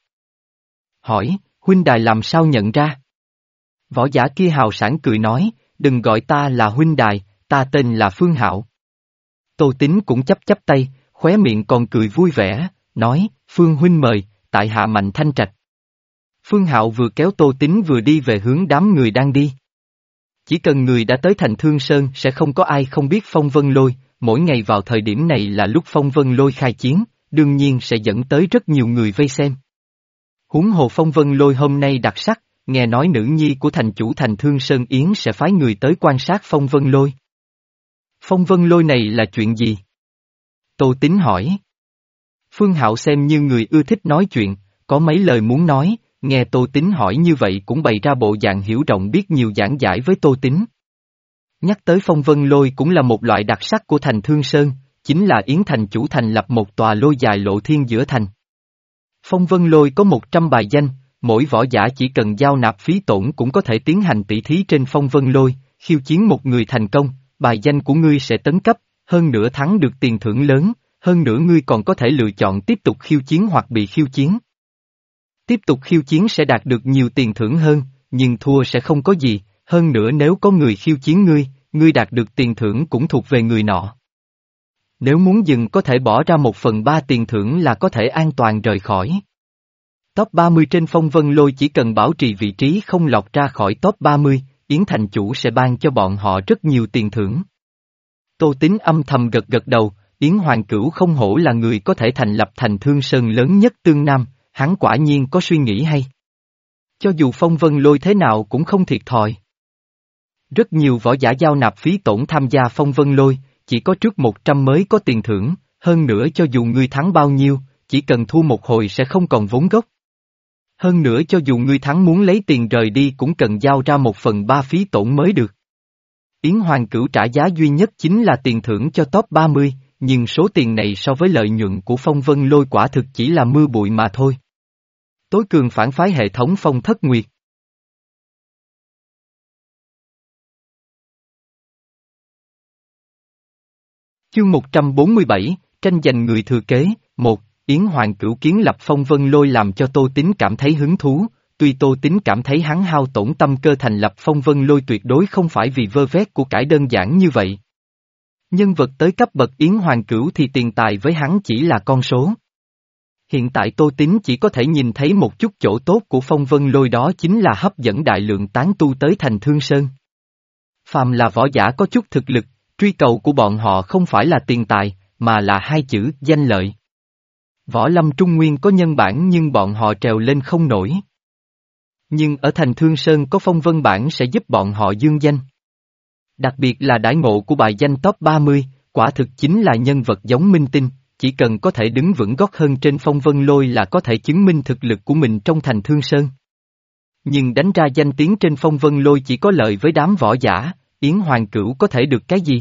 Hỏi, huynh đài làm sao nhận ra? Võ giả kia hào sảng cười nói, đừng gọi ta là huynh đài, ta tên là Phương Hạo. Tô Tín cũng chấp chấp tay, khóe miệng còn cười vui vẻ, nói, Phương huynh mời, tại hạ Mạnh Thanh Trạch. Phương Hạo vừa kéo Tô Tín vừa đi về hướng đám người đang đi. Chỉ cần người đã tới thành Thương Sơn sẽ không có ai không biết Phong Vân Lôi, mỗi ngày vào thời điểm này là lúc Phong Vân Lôi khai chiến, đương nhiên sẽ dẫn tới rất nhiều người vây xem. Huống hồ Phong Vân Lôi hôm nay đặc sắc, nghe nói nữ nhi của thành chủ thành Thương Sơn Yến sẽ phái người tới quan sát Phong Vân Lôi. Phong Vân Lôi này là chuyện gì? Tô Tín hỏi. Phương Hạo xem như người ưa thích nói chuyện, có mấy lời muốn nói, nghe Tô Tín hỏi như vậy cũng bày ra bộ dạng hiểu rộng biết nhiều giảng giải với Tô Tín. Nhắc tới Phong Vân Lôi cũng là một loại đặc sắc của thành Thương Sơn, chính là Yến thành chủ thành lập một tòa lôi dài lộ thiên giữa thành. Phong Vân Lôi có một trăm bài danh, mỗi võ giả chỉ cần giao nạp phí tổn cũng có thể tiến hành tỷ thí trên Phong Vân Lôi, khiêu chiến một người thành công, bài danh của ngươi sẽ tấn cấp, hơn nữa thắng được tiền thưởng lớn, hơn nữa ngươi còn có thể lựa chọn tiếp tục khiêu chiến hoặc bị khiêu chiến. Tiếp tục khiêu chiến sẽ đạt được nhiều tiền thưởng hơn, nhưng thua sẽ không có gì, hơn nữa nếu có người khiêu chiến ngươi, ngươi đạt được tiền thưởng cũng thuộc về người nọ. Nếu muốn dừng có thể bỏ ra một phần ba tiền thưởng là có thể an toàn rời khỏi. Top ba mươi trên Phong Vân Lôi chỉ cần bảo trì vị trí không lọt ra khỏi top ba mươi, Yến thành chủ sẽ ban cho bọn họ rất nhiều tiền thưởng. Tô Tín âm thầm gật gật đầu, Yến Hoàng Cửu không hổ là người có thể thành lập thành Thương Sơn lớn nhất Tương Nam, hắn quả nhiên có suy nghĩ hay. Cho dù Phong Vân Lôi thế nào cũng không thiệt thòi. Rất nhiều võ giả giao nạp phí tổn tham gia Phong Vân Lôi, chỉ có trước một trăm mới có tiền thưởng, hơn nữa cho dù ngươi thắng bao nhiêu, chỉ cần thua một hồi sẽ không còn vốn gốc. Hơn nữa cho dù ngươi thắng muốn lấy tiền rời đi cũng cần giao ra một phần ba phí tổn mới được. Yến Hoàng Cửu trả giá duy nhất chính là tiền thưởng cho top ba mươi, nhưng số tiền này so với lợi nhuận của Phong Vân Lôi quả thực chỉ là mưa bụi mà thôi. Tối cường phản phái hệ thống Phong Thất Nguyệt. Chương một trăm bốn mươi bảy, tranh giành người thừa kế, một, Yến Hoàng Cửu kiến lập Phong Vân Lôi làm cho Tô Tín cảm thấy hứng thú, tuy Tô Tín cảm thấy hắn hao tổn tâm cơ thành lập Phong Vân Lôi tuyệt đối không phải vì vơ vét của cải đơn giản như vậy. Nhân vật tới cấp bậc Yến Hoàng Cửu thì tiền tài với hắn chỉ là con số. Hiện tại Tô Tín chỉ có thể nhìn thấy một chút chỗ tốt của Phong Vân Lôi, đó chính là hấp dẫn đại lượng tán tu tới thành Thương Sơn. Phàm là võ giả có chút thực lực, truy cầu của bọn họ không phải là tiền tài, mà là hai chữ danh lợi. Võ lâm Trung Nguyên có nhân bản nhưng bọn họ trèo lên không nổi. Nhưng ở thành Thương Sơn có Phong Vân bản sẽ giúp bọn họ dương danh. Đặc biệt là đãi ngộ của bài danh top ba mươi, quả thực chính là nhân vật giống minh tinh, chỉ cần có thể đứng vững gót hơn trên Phong Vân Lôi là có thể chứng minh thực lực của mình trong thành Thương Sơn. Nhưng đánh ra danh tiếng trên Phong Vân Lôi chỉ có lợi với đám võ giả, Yến Hoàng Cửu có thể được cái gì?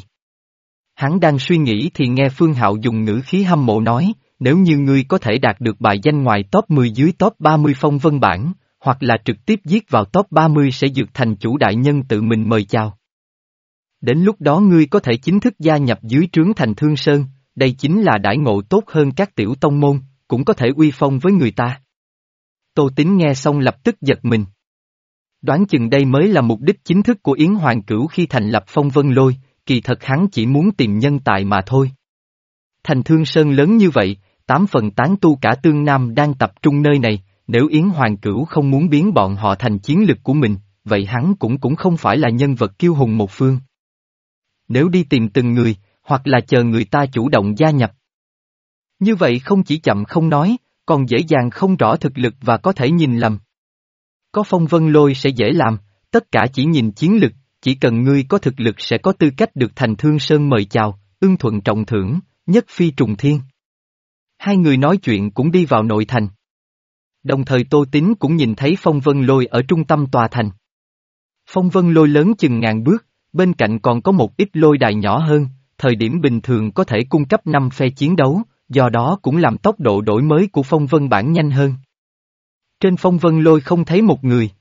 Hắn đang suy nghĩ thì nghe Phương Hạo dùng ngữ khí hâm mộ nói, nếu như ngươi có thể đạt được bài danh ngoài top mười dưới top ba mươi Phong Vân bản, hoặc là trực tiếp giết vào top ba mươi sẽ dược thành chủ đại nhân tự mình mời chào. Đến lúc đó ngươi có thể chính thức gia nhập dưới trướng thành Thương Sơn, đây chính là đãi ngộ tốt hơn các tiểu tông môn, cũng có thể uy phong với người ta. Tô Tín nghe xong lập tức giật mình. Đoán chừng đây mới là mục đích chính thức của Yến Hoàng Cửu khi thành lập Phong Vân Lôi, kỳ thật hắn chỉ muốn tìm nhân tài mà thôi. Thành Thương Sơn lớn như vậy, tám phần tán tu cả Tương Nam đang tập trung nơi này, nếu Yến Hoàng Cửu không muốn biến bọn họ thành chiến lực của mình, vậy hắn cũng cũng không phải là nhân vật kiêu hùng một phương. Nếu đi tìm từng người, hoặc là chờ người ta chủ động gia nhập. Như vậy không chỉ chậm không nói, còn dễ dàng không rõ thực lực và có thể nhìn lầm. Có Phong Vân Lôi sẽ dễ làm, tất cả chỉ nhìn chiến lực, chỉ cần ngươi có thực lực sẽ có tư cách được thành Thương Sơn mời chào, ưng thuận trọng thưởng, nhất phi trùng thiên. Hai người nói chuyện cũng đi vào nội thành. Đồng thời Tô Tín cũng nhìn thấy Phong Vân Lôi ở trung tâm tòa thành. Phong Vân Lôi lớn chừng ngàn bước, bên cạnh còn có một ít lôi đài nhỏ hơn, thời điểm bình thường có thể cung cấp năm phe chiến đấu, do đó cũng làm tốc độ đổi mới của Phong Vân bản nhanh hơn. Trên phong vân lôi không thấy một người.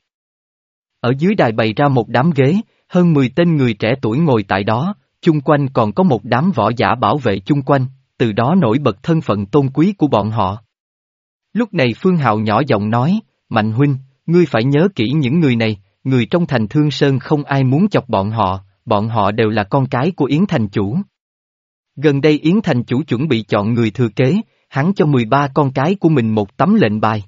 Ở dưới đài bày ra một đám ghế, hơn mười tên người trẻ tuổi ngồi tại đó, chung quanh còn có một đám võ giả bảo vệ chung quanh, từ đó nổi bật thân phận tôn quý của bọn họ. Lúc này Phương Hạo nhỏ giọng nói, Mạnh huynh, ngươi phải nhớ kỹ những người này, người trong thành Thương Sơn không ai muốn chọc bọn họ, bọn họ đều là con cái của Yến thành chủ. Gần đây Yến thành chủ chuẩn bị chọn người thừa kế, hắn cho mười ba con cái của mình một tấm lệnh bài.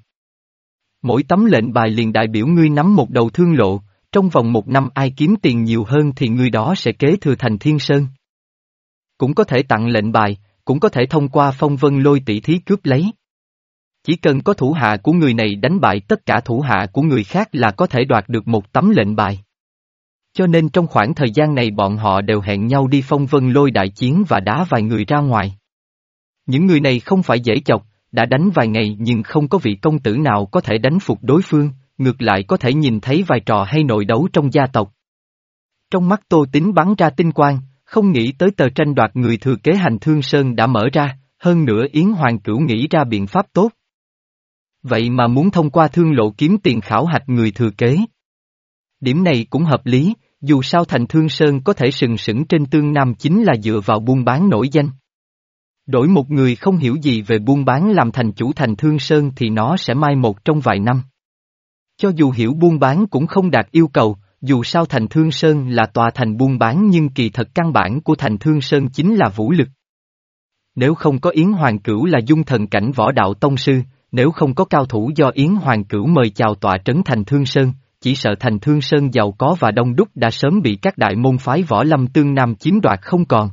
Mỗi tấm lệnh bài liền đại biểu ngươi nắm một đầu thương lộ, trong vòng một năm ai kiếm tiền nhiều hơn thì người đó sẽ kế thừa thành Thiên Sơn. Cũng có thể tặng lệnh bài, cũng có thể thông qua phong vân lôi tỷ thí cướp lấy. Chỉ cần có thủ hạ của người này đánh bại tất cả thủ hạ của người khác là có thể đoạt được một tấm lệnh bài. Cho nên trong khoảng thời gian này bọn họ đều hẹn nhau đi phong vân lôi đại chiến và đá vài người ra ngoài. Những người này không phải dễ chọc, đã đánh vài ngày nhưng không có vị công tử nào có thể đánh phục đối phương, ngược lại có thể nhìn thấy vài trò hay nội đấu trong gia tộc. Trong mắt Tô Tín bắn ra tinh quang, không nghĩ tới tờ tranh đoạt người thừa kế hành Thương Sơn đã mở ra, hơn nữa Yến Hoàng Cửu nghĩ ra biện pháp tốt. Vậy mà muốn thông qua thương lộ kiếm tiền khảo hạch người thừa kế. Điểm này cũng hợp lý, dù sao thành Thương Sơn có thể sừng sững trên tương nam chính là dựa vào buôn bán nổi danh. Đổi một người không hiểu gì về buôn bán làm thành chủ thành Thương Sơn thì nó sẽ mai một trong vài năm. Cho dù hiểu buôn bán cũng không đạt yêu cầu, dù sao thành Thương Sơn là tòa thành buôn bán nhưng kỳ thật căn bản của thành Thương Sơn chính là vũ lực. Nếu không có Yến Hoàng Cửu là dung thần cảnh võ đạo tông sư, nếu không có cao thủ do Yến Hoàng Cửu mời chào tọa trấn thành Thương Sơn, chỉ sợ thành Thương Sơn giàu có và đông đúc đã sớm bị các đại môn phái võ lâm tương nam chiếm đoạt không còn.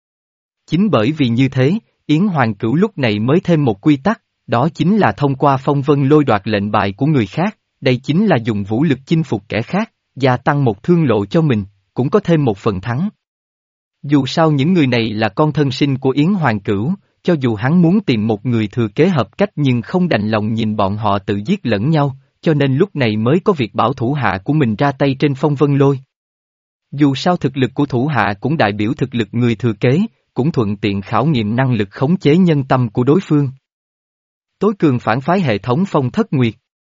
Chính bởi vì như thế, Yến Hoàng Cửu lúc này mới thêm một quy tắc, đó chính là thông qua phong vân lôi đoạt lệnh bài của người khác, đây chính là dùng vũ lực chinh phục kẻ khác, gia tăng một thương lộ cho mình, cũng có thêm một phần thắng. Dù sao những người này là con thân sinh của Yến Hoàng Cửu, cho dù hắn muốn tìm một người thừa kế hợp cách nhưng không đành lòng nhìn bọn họ tự giết lẫn nhau, cho nên lúc này mới có việc bảo thủ hạ của mình ra tay trên phong vân lôi. Dù sao thực lực của thủ hạ cũng đại biểu thực lực người thừa kế, cũng thuận tiện khảo nghiệm năng lực khống chế nhân tâm của đối phương. Tối cường phản phái hệ thống Phong Thất Nguyệt.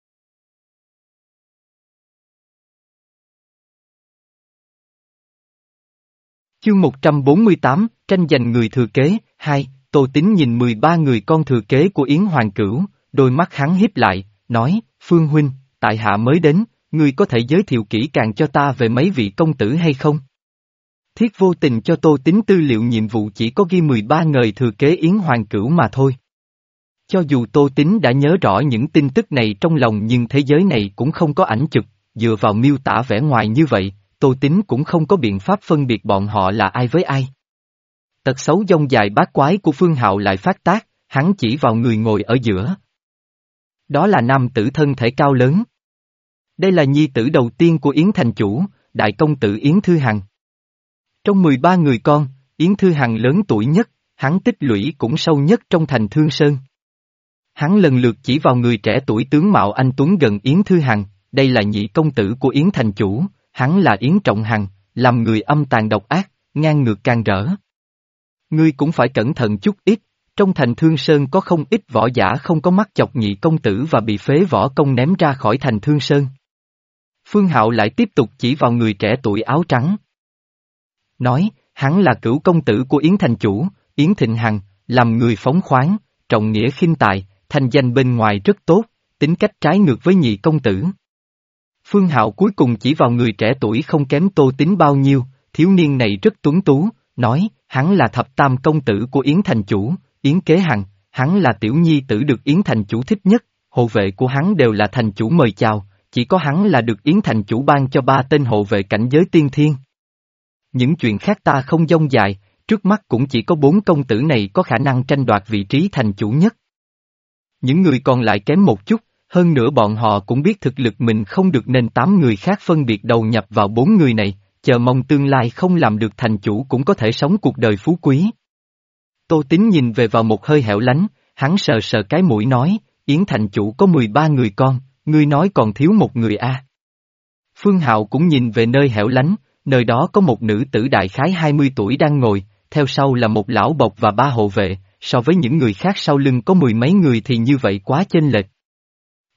Chương một trăm bốn mươi tám, tranh giành người thừa kế, hai, Tô Tín nhìn mười ba người con thừa kế của Yến Hoàng Cửu, đôi mắt hắn híp lại, nói, Phương huynh, tại hạ mới đến, ngươi có thể giới thiệu kỹ càng cho ta về mấy vị công tử hay không? Thiết vô tình cho Tô Tín tư liệu nhiệm vụ chỉ có ghi mười ba người thừa kế Yến Hoàng Cửu mà thôi. Cho dù Tô Tín đã nhớ rõ những tin tức này trong lòng nhưng thế giới này cũng không có ảnh chụp, dựa vào miêu tả vẻ ngoài như vậy, Tô Tín cũng không có biện pháp phân biệt bọn họ là ai với ai. Tật xấu dông dài bát quái của Phương Hạo lại phát tác, hắn chỉ vào người ngồi ở giữa. Đó là nam tử thân thể cao lớn. Đây là nhi tử đầu tiên của Yến thành chủ, đại công tử Yến Thư Hằng. Trong mười ba người con, Yến Thư Hằng lớn tuổi nhất, hắn tích lũy cũng sâu nhất trong thành Thương Sơn. Hắn lần lượt chỉ vào người trẻ tuổi tướng mạo anh tuấn gần Yến Thư Hằng, đây là nhị công tử của Yến thành chủ, hắn là Yến Trọng Hằng, làm người âm tàn độc ác, ngang ngược can rỡ. Ngươi cũng phải cẩn thận chút ít, trong thành Thương Sơn có không ít võ giả không có mắt chọc nhị công tử và bị phế võ công ném ra khỏi thành Thương Sơn. Phương Hạo lại tiếp tục chỉ vào người trẻ tuổi áo trắng. Nói, hắn là cửu công tử của Yến thành chủ, Yến Thịnh Hằng, làm người phóng khoáng, trọng nghĩa khinh tài, thành danh bên ngoài rất tốt, tính cách trái ngược với nhị công tử. Phương Hạo cuối cùng chỉ vào người trẻ tuổi không kém Tô Tín bao nhiêu, thiếu niên này rất tuấn tú, nói, hắn là thập tam công tử của Yến thành chủ, Yến Kế Hằng, hắn là tiểu nhi tử được Yến thành chủ thích nhất, hộ vệ của hắn đều là thành chủ mời chào, chỉ có hắn là được Yến thành chủ ban cho ba tên hộ vệ cảnh giới tiên thiên. Những chuyện khác ta không dông dài, trước mắt cũng chỉ có bốn công tử này có khả năng tranh đoạt vị trí thành chủ nhất. Những người còn lại kém một chút, hơn nữa bọn họ cũng biết thực lực mình không được nên tám người khác phân biệt đầu nhập vào bốn người này, chờ mong tương lai không làm được thành chủ cũng có thể sống cuộc đời phú quý. Tô Tín nhìn về vào một hơi hẻo lánh, hắn sờ sờ cái mũi nói, Yến thành chủ có mười ba người con, ngươi nói còn thiếu một người a. À. Phương Hạo cũng nhìn về nơi hẻo lánh, nơi đó có một nữ tử đại khái hai mươi tuổi đang ngồi, theo sau là một lão bộc và ba hộ vệ, so với những người khác sau lưng có mười mấy người thì như vậy quá chênh lệch.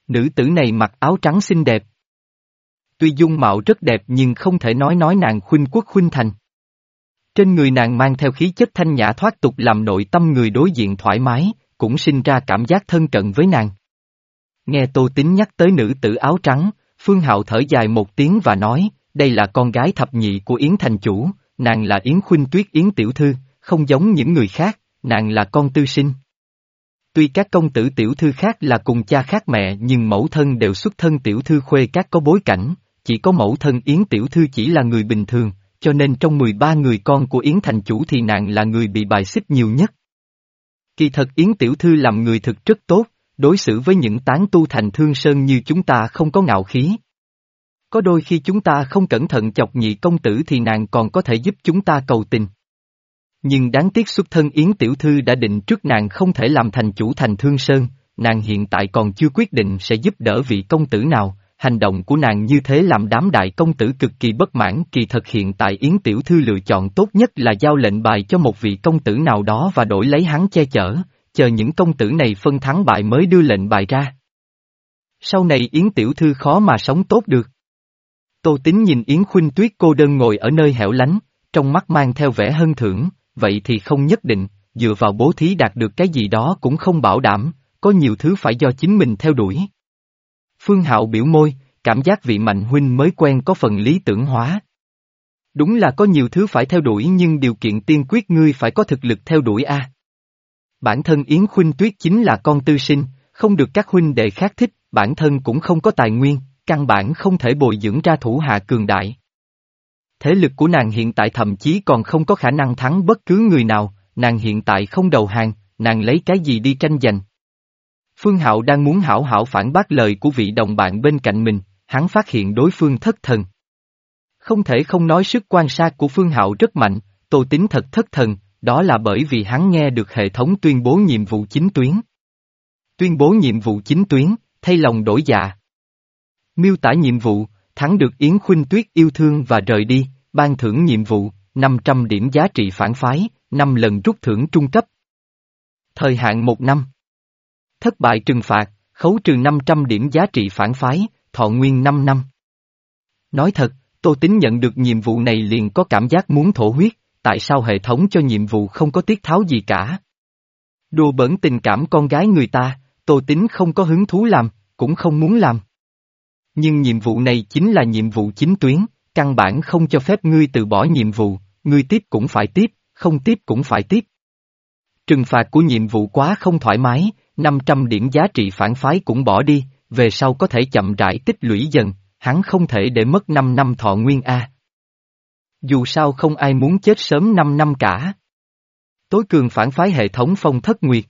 Nữ tử này mặc áo trắng xinh đẹp. Tuy dung mạo rất đẹp nhưng không thể nói nói nàng khuynh quốc khuynh thành. Trên người nàng mang theo khí chất thanh nhã thoát tục làm nội tâm người đối diện thoải mái, cũng sinh ra cảm giác thân cận với nàng. Nghe Tô Tín nhắc tới nữ tử áo trắng, Phương Hạo thở dài một tiếng và nói, đây là con gái thập nhị của Yến thành chủ, nàng là Yến Khuynh Tuyết Yến tiểu thư, không giống những người khác, nàng là con tư sinh. Tuy các công tử tiểu thư khác là cùng cha khác mẹ nhưng mẫu thân đều xuất thân tiểu thư khuê các có bối cảnh, chỉ có mẫu thân Yến tiểu thư chỉ là người bình thường, cho nên trong mười ba người con của Yến thành chủ thì nàng là người bị bài xích nhiều nhất. Kỳ thật Yến tiểu thư làm người thực rất tốt, đối xử với những tán tu thành Thương Sơn như chúng ta không có ngạo khí. Có đôi khi chúng ta không cẩn thận chọc nhị công tử thì nàng còn có thể giúp chúng ta cầu tình. Nhưng đáng tiếc xuất thân Yến tiểu thư đã định trước nàng không thể làm thành chủ thành Thương Sơn, nàng hiện tại còn chưa quyết định sẽ giúp đỡ vị công tử nào, hành động của nàng như thế làm đám đại công tử cực kỳ bất mãn. Kỳ thật hiện tại Yến tiểu thư lựa chọn tốt nhất là giao lệnh bài cho một vị công tử nào đó và đổi lấy hắn che chở, chờ những công tử này phân thắng bại mới đưa lệnh bài ra. Sau này Yến tiểu thư khó mà sống tốt được. Tô Tín nhìn Yến Khuynh Tuyết cô đơn ngồi ở nơi hẻo lánh, trong mắt mang theo vẻ hân thưởng, vậy thì không nhất định, dựa vào bố thí đạt được cái gì đó cũng không bảo đảm, có nhiều thứ phải do chính mình theo đuổi. Phương Hạo biểu môi, cảm giác vị mạnh huynh mới quen có phần lý tưởng hóa. Đúng là có nhiều thứ phải theo đuổi nhưng điều kiện tiên quyết ngươi phải có thực lực theo đuổi a. Bản thân Yến Khuynh Tuyết chính là con tư sinh, không được các huynh đệ khác thích, bản thân cũng không có tài nguyên, căn bản không thể bồi dưỡng ra thủ hạ cường đại. Thế lực của nàng hiện tại thậm chí còn không có khả năng thắng bất cứ người nào, nàng hiện tại không đầu hàng, nàng lấy cái gì đi tranh giành. Phương Hạo đang muốn hảo hảo phản bác lời của vị đồng bạn bên cạnh mình, hắn phát hiện đối phương thất thần. Không thể không nói sức quan sát của Phương Hạo rất mạnh, Tô Tín thật thất thần, đó là bởi vì hắn nghe được hệ thống tuyên bố nhiệm vụ chính tuyến. Tuyên bố nhiệm vụ chính tuyến, thay lòng đổi dạ. Miêu tả nhiệm vụ, thắng được Yến Khuynh Tuyết yêu thương và rời đi, ban thưởng nhiệm vụ, năm trăm điểm giá trị phản phái, năm lần rút thưởng trung cấp. Thời hạn một năm. Thất bại trừng phạt, khấu trừ năm trăm điểm giá trị phản phái, thọ nguyên năm năm. Nói thật, Tô Tín nhận được nhiệm vụ này liền có cảm giác muốn thổ huyết, tại sao hệ thống cho nhiệm vụ không có tiết tháo gì cả. Đùa bỡn tình cảm con gái người ta, Tô Tín không có hứng thú làm, cũng không muốn làm. Nhưng nhiệm vụ này chính là nhiệm vụ chính tuyến, căn bản không cho phép ngươi từ bỏ nhiệm vụ, ngươi tiếp cũng phải tiếp, không tiếp cũng phải tiếp. Trừng phạt của nhiệm vụ quá không thoải mái, năm trăm điểm giá trị phản phái cũng bỏ đi, về sau có thể chậm rãi tích lũy dần, hắn không thể để mất năm năm thọ nguyên a. Dù sao không ai muốn chết sớm năm năm cả. Tối cường phản phái hệ thống Phong Thất Nguyệt.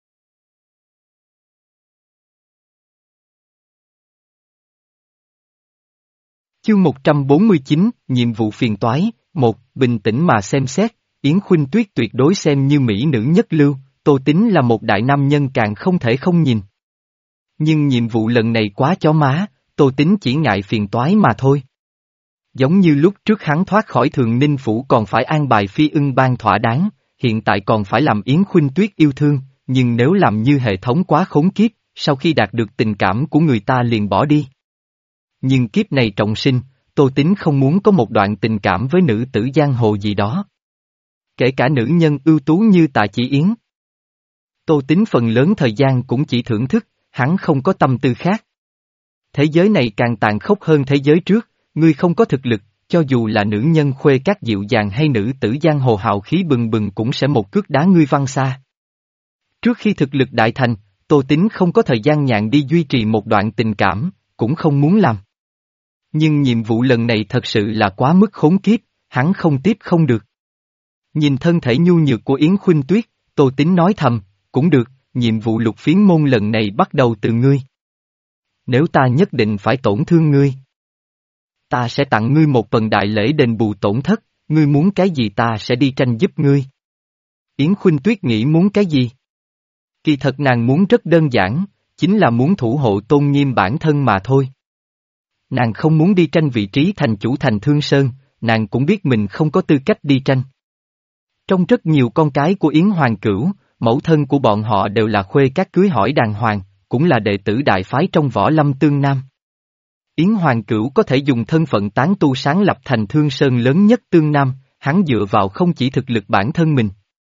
Chương một trăm bốn mươi chín, nhiệm vụ phiền toái, một, bình tĩnh mà xem xét, Yến Khuynh Tuyết tuyệt đối xem như mỹ nữ nhất lưu, Tô Tín là một đại nam nhân càng không thể không nhìn. Nhưng nhiệm vụ lần này quá chó má, Tô Tín chỉ ngại phiền toái mà thôi. Giống như lúc trước hắn thoát khỏi Thường Ninh Phủ còn phải an bài phi ưng ban thỏa đáng, hiện tại còn phải làm Yến Khuynh Tuyết yêu thương, nhưng nếu làm như hệ thống quá khốn kiếp, sau khi đạt được tình cảm của người ta liền bỏ đi. Nhưng kiếp này trọng sinh, Tô Tín không muốn có một đoạn tình cảm với nữ tử giang hồ gì đó. Kể cả nữ nhân ưu tú như Tạ Chỉ Yến. Tô Tín phần lớn thời gian cũng chỉ thưởng thức, hắn không có tâm tư khác. Thế giới này càng tàn khốc hơn thế giới trước, ngươi không có thực lực, cho dù là nữ nhân khuê các dịu dàng hay nữ tử giang hồ hào khí bừng bừng cũng sẽ một cước đá ngươi văng xa. Trước khi thực lực đại thành, Tô Tín không có thời gian nhàn đi duy trì một đoạn tình cảm, cũng không muốn làm. Nhưng nhiệm vụ lần này thật sự là quá mức khốn kiếp, hắn không tiếp không được. Nhìn thân thể nhu nhược của Yến Khuynh Tuyết, Tô Tín nói thầm, cũng được, nhiệm vụ lục phiến môn lần này bắt đầu từ ngươi. Nếu ta nhất định phải tổn thương ngươi, ta sẽ tặng ngươi một phần đại lễ đền bù tổn thất, ngươi muốn cái gì ta sẽ đi tranh giúp ngươi. Yến Khuynh Tuyết nghĩ muốn cái gì? Kỳ thật nàng muốn rất đơn giản, chính là muốn thủ hộ tôn nghiêm bản thân mà thôi. Nàng không muốn đi tranh vị trí thành chủ thành Thương Sơn, nàng cũng biết mình không có tư cách đi tranh. Trong rất nhiều con cái của Yến Hoàng Cửu, mẫu thân của bọn họ đều là khuê các cưới hỏi đàng hoàng, cũng là đệ tử đại phái trong võ lâm Tương Nam. Yến Hoàng Cửu có thể dùng thân phận tán tu sáng lập thành Thương Sơn lớn nhất Tương Nam, hắn dựa vào không chỉ thực lực bản thân mình,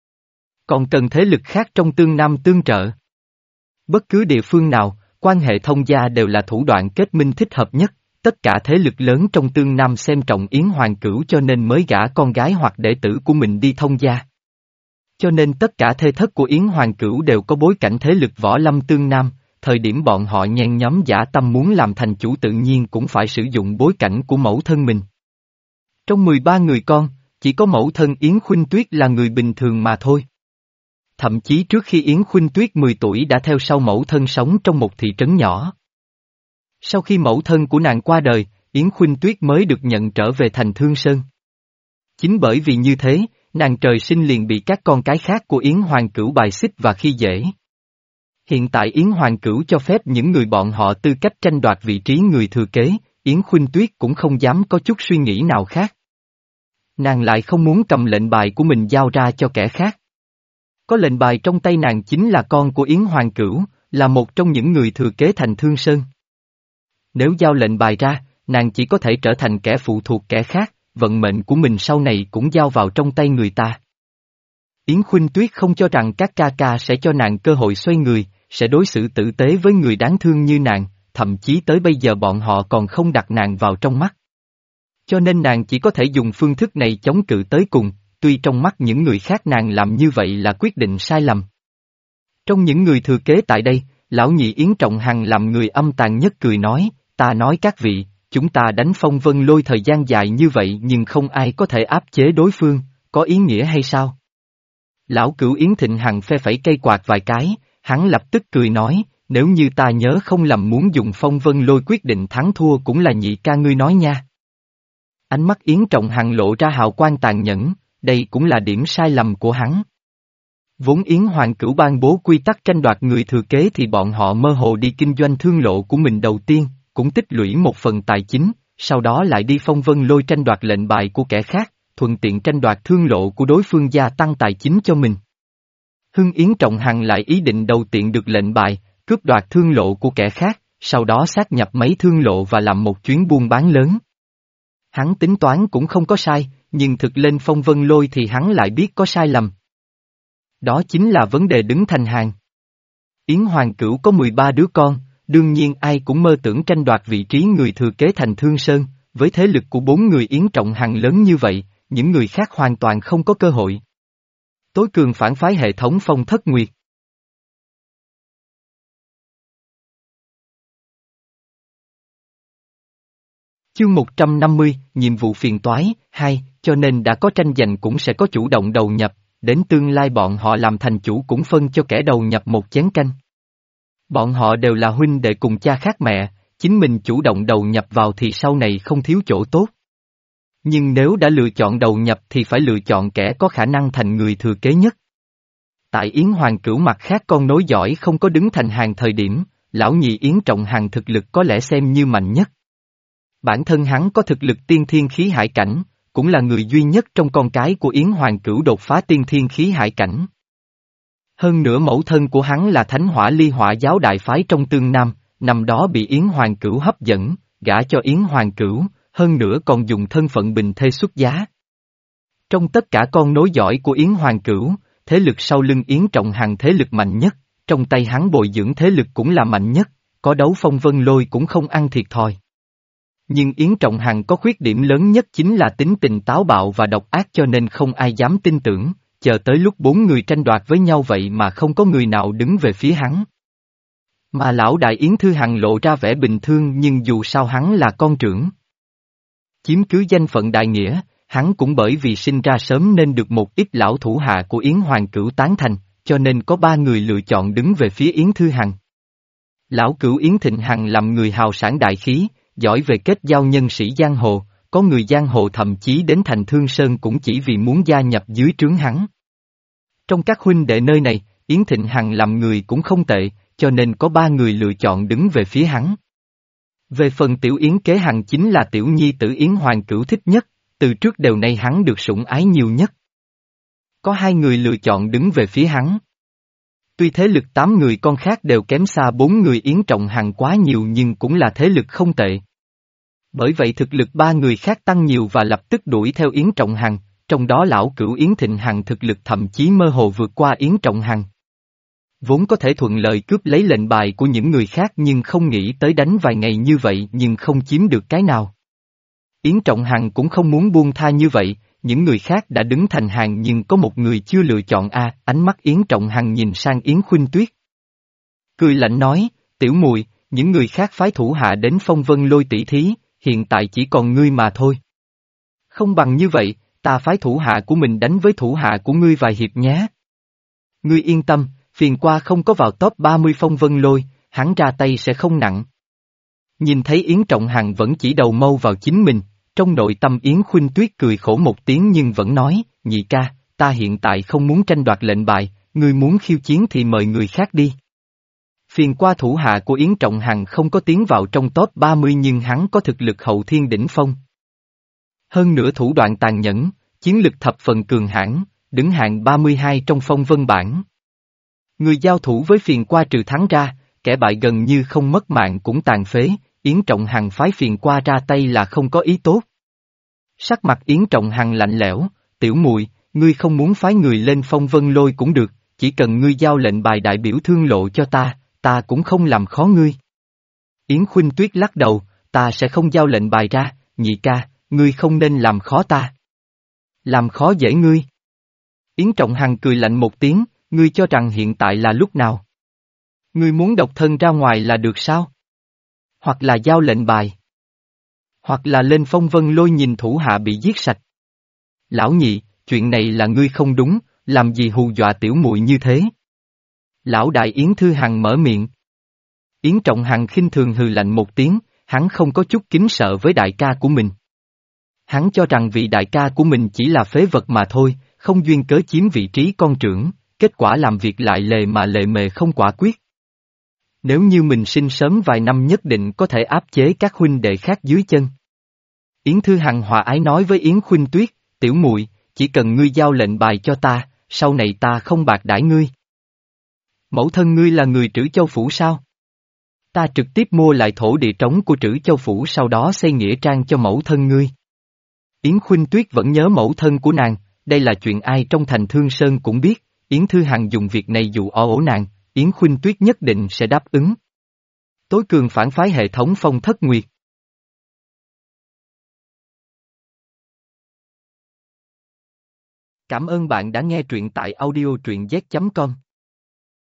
còn cần thế lực khác trong Tương Nam tương trợ. Bất cứ địa phương nào, quan hệ thông gia đều là thủ đoạn kết minh thích hợp nhất, tất cả thế lực lớn trong Tương Nam xem trọng Yến Hoàng Cửu cho nên mới gả con gái hoặc đệ tử của mình đi thông gia. Cho nên tất cả thê thất của Yến Hoàng Cửu đều có bối cảnh thế lực võ lâm Tương Nam, thời điểm bọn họ nhen nhóm dã tâm muốn làm thành chủ tự nhiên cũng phải sử dụng bối cảnh của mẫu thân mình. Trong mười ba người con, chỉ có mẫu thân Yến Khuynh Tuyết là người bình thường mà thôi. Thậm chí trước khi Yến Khuynh Tuyết mười tuổi đã theo sau mẫu thân sống trong một thị trấn nhỏ. Sau khi mẫu thân của nàng qua đời, Yến Khuynh Tuyết mới được nhận trở về thành Thương Sơn. Chính bởi vì như thế, nàng trời sinh liền bị các con cái khác của Yến Hoàng Cửu bài xích và khi dễ. Hiện tại Yến Hoàng Cửu cho phép những người bọn họ tư cách tranh đoạt vị trí người thừa kế, Yến Khuynh Tuyết cũng không dám có chút suy nghĩ nào khác. Nàng lại không muốn cầm lệnh bài của mình giao ra cho kẻ khác. Có lệnh bài trong tay nàng chính là con của Yến Hoàng Cửu, là một trong những người thừa kế thành Thương Sơn. Nếu giao lệnh bài ra, nàng chỉ có thể trở thành kẻ phụ thuộc kẻ khác, vận mệnh của mình sau này cũng giao vào trong tay người ta. Yến Khuynh Tuyết không cho rằng các ca ca sẽ cho nàng cơ hội xoay người, sẽ đối xử tử tế với người đáng thương như nàng, thậm chí tới bây giờ bọn họ còn không đặt nàng vào trong mắt. Cho nên nàng chỉ có thể dùng phương thức này chống cự tới cùng, tuy trong mắt những người khác nàng làm như vậy là quyết định sai lầm. Trong những người thừa kế tại đây, lão nhị Yến Trọng Hằng làm người âm tàn nhất cười nói, ta nói các vị, chúng ta đánh phong vân lôi thời gian dài như vậy nhưng không ai có thể áp chế đối phương, có ý nghĩa hay sao? Lão Cửu Yến Thịnh Hằng phe phẩy cây quạt vài cái, hắn lập tức cười nói, nếu như ta nhớ không lầm muốn dùng phong vân lôi quyết định thắng thua cũng là nhị ca ngươi nói nha. Ánh mắt Yến Trọng Hằng lộ ra hào quang tàn nhẫn, đây cũng là điểm sai lầm của hắn. Vốn Yến Hoàng Cửu ban bố quy tắc tranh đoạt người thừa kế thì bọn họ mơ hồ đi kinh doanh thương lộ của mình đầu tiên, cũng tích lũy một phần tài chính, sau đó lại đi phong vân lôi tranh đoạt lệnh bài của kẻ khác, thuận tiện tranh đoạt thương lộ của đối phương gia tăng tài chính cho mình. Hưng Yến Trọng Hằng lại ý định đầu tiện được lệnh bài, cướp đoạt thương lộ của kẻ khác, sau đó sát nhập mấy thương lộ và làm một chuyến buôn bán lớn. Hắn tính toán cũng không có sai, nhưng thực lên phong vân lôi thì hắn lại biết có sai lầm. Đó chính là vấn đề đứng thành hàng. Yến Hoàng Cửu có mười ba đứa con, đương nhiên ai cũng mơ tưởng tranh đoạt vị trí người thừa kế thành Thương Sơn, với thế lực của bốn người Yến Trọng Hằng lớn như vậy, những người khác hoàn toàn không có cơ hội. Tối cường phản phái hệ thống Phong Thất Nguyệt. Chương một trăm năm mươi, nhiệm vụ phiền toái, hai, cho nên đã có tranh giành cũng sẽ có chủ động đầu nhập, đến tương lai bọn họ làm thành chủ cũng phân cho kẻ đầu nhập một chén canh. Bọn họ đều là huynh đệ cùng cha khác mẹ, chính mình chủ động đầu nhập vào thì sau này không thiếu chỗ tốt. Nhưng nếu đã lựa chọn đầu nhập thì phải lựa chọn kẻ có khả năng thành người thừa kế nhất. Tại Yến Hoàng Cửu mặt khác con nối giỏi không có đứng thành hàng thời điểm, lão nhị Yến Trọng Hằng thực lực có lẽ xem như mạnh nhất. Bản thân hắn có thực lực tiên thiên khí hải cảnh, cũng là người duy nhất trong con cái của Yến Hoàng Cửu đột phá tiên thiên khí hải cảnh. Hơn nữa mẫu thân của hắn là Thánh Hỏa Ly Hỏa giáo đại phái trong Tương Nam, năm đó bị Yến Hoàng Cửu hấp dẫn, gả cho Yến Hoàng Cửu, hơn nữa còn dùng thân phận bình thê xuất giá. Trong tất cả con nối giỏi của Yến Hoàng Cửu, thế lực sau lưng Yến Trọng Hằng thế lực mạnh nhất, trong tay hắn bồi dưỡng thế lực cũng là mạnh nhất, có đấu phong vân lôi cũng không ăn thiệt thòi. Nhưng Yến Trọng Hằng có khuyết điểm lớn nhất chính là tính tình táo bạo và độc ác cho nên không ai dám tin tưởng, chờ tới lúc bốn người tranh đoạt với nhau vậy mà không có người nào đứng về phía hắn. Mà lão đại Yến Thư Hằng lộ ra vẻ bình thường nhưng dù sao hắn là con trưởng. Chiếm cứ danh phận đại nghĩa, hắn cũng bởi vì sinh ra sớm nên được một ít lão thủ hạ của Yến Hoàng Cửu tán thành, cho nên có ba người lựa chọn đứng về phía Yến Thư Hằng. Lão Cửu Yến Thịnh Hằng làm người hào sản đại khí, giỏi về kết giao nhân sĩ giang hồ, có người giang hồ thậm chí đến thành Thương Sơn cũng chỉ vì muốn gia nhập dưới trướng hắn. Trong các huynh đệ nơi này, Yến Thịnh Hằng làm người cũng không tệ, cho nên có ba người lựa chọn đứng về phía hắn. Về phần Tiểu Yến Kế Hằng chính là tiểu nhi tử Yến Hoàng Cửu thích nhất, từ trước đều nay hắn được sủng ái nhiều nhất. Có hai người lựa chọn đứng về phía hắn. Tuy thế lực tám người con khác đều kém xa bốn người Yến Trọng Hằng quá nhiều nhưng cũng là thế lực không tệ. Bởi vậy thực lực ba người khác tăng nhiều và lập tức đuổi theo Yến Trọng Hằng, trong đó lão cửu Yến Thịnh Hằng thực lực thậm chí mơ hồ vượt qua Yến Trọng Hằng. Vốn có thể thuận lợi cướp lấy lệnh bài của những người khác nhưng không nghĩ tới đánh vài ngày như vậy nhưng không chiếm được cái nào. Yến Trọng Hằng cũng không muốn buông tha như vậy, những người khác đã đứng thành hàng nhưng có một người chưa lựa chọn a. Ánh mắt Yến Trọng Hằng nhìn sang Yến Khuynh Tuyết. Cười lạnh nói, tiểu muội, những người khác phái thủ hạ đến Phong Vân Lôi tỷ thí, hiện tại chỉ còn ngươi mà thôi. Không bằng như vậy, ta phái thủ hạ của mình đánh với thủ hạ của ngươi vài hiệp nhé. Ngươi yên tâm, phiền qua không có vào top ba mươi Phong Vân Lôi, hắn ra tay sẽ không nặng. Nhìn thấy Yến Trọng Hằng vẫn chỉ đầu mâu vào chính mình, trong nội tâm Yến Khuynh Tuyết cười khổ một tiếng nhưng vẫn nói, nhị ca, ta hiện tại không muốn tranh đoạt lệnh bài, ngươi muốn khiêu chiến thì mời người khác đi. Phiền qua thủ hạ của Yến Trọng Hằng không có tiến vào trong top ba mươi nhưng hắn có thực lực hậu thiên đỉnh phong. Hơn nữa thủ đoạn tàn nhẫn, chiến lực thập phần cường hãn, đứng hạng ba mươi hai trong phong vân bảng. Người giao thủ với phiền qua trừ thắng ra, kẻ bại gần như không mất mạng cũng tàn phế, Yến Trọng Hằng phái phiền qua ra tay là không có ý tốt. Sắc mặt Yến Trọng Hằng lạnh lẽo, tiểu muội, ngươi không muốn phái người lên Phong Vân Lôi cũng được, chỉ cần ngươi giao lệnh bài đại biểu thương lộ cho ta, ta cũng không làm khó ngươi. Yến Khuynh Tuyết lắc đầu, ta sẽ không giao lệnh bài ra, nhị ca, ngươi không nên làm khó ta. Làm khó dễ ngươi. Yến Trọng Hằng cười lạnh một tiếng, ngươi cho rằng hiện tại là lúc nào? Ngươi muốn độc thân ra ngoài là được sao? Hoặc là giao lệnh bài. Hoặc là lên Phong Vân Lôi nhìn thủ hạ bị giết sạch. Lão nhị, chuyện này là ngươi không đúng, làm gì hù dọa tiểu muội như thế? Lão đại Yến Thư Hằng mở miệng. Yến Trọng Hằng khinh thường hừ lạnh một tiếng, hắn không có chút kính sợ với đại ca của mình. Hắn cho rằng vị đại ca của mình chỉ là phế vật mà thôi, không duyên cớ chiếm vị trí con trưởng, kết quả làm việc lại lề mà lề mề không quả quyết. Nếu như mình sinh sớm vài năm nhất định có thể áp chế các huynh đệ khác dưới chân. Yến Thư Hằng hòa ái nói với Yến Khuynh Tuyết, tiểu muội, chỉ cần ngươi giao lệnh bài cho ta, sau này ta không bạc đãi ngươi. Mẫu thân ngươi là người Trữ Châu Phủ sao? Ta trực tiếp mua lại thổ địa trống của Trữ Châu Phủ sau đó xây nghĩa trang cho mẫu thân ngươi. Yến Khuynh Tuyết vẫn nhớ mẫu thân của nàng, đây là chuyện ai trong thành Thương Sơn cũng biết, Yến Thư Hằng dùng việc này dụ o ổ nàng, Yến Khuynh Tuyết nhất định sẽ đáp ứng. Tối cường phản phái hệ thống Phong Thất Nguyệt. Cảm ơn bạn đã nghe truyện tại audio truyện z chấm com.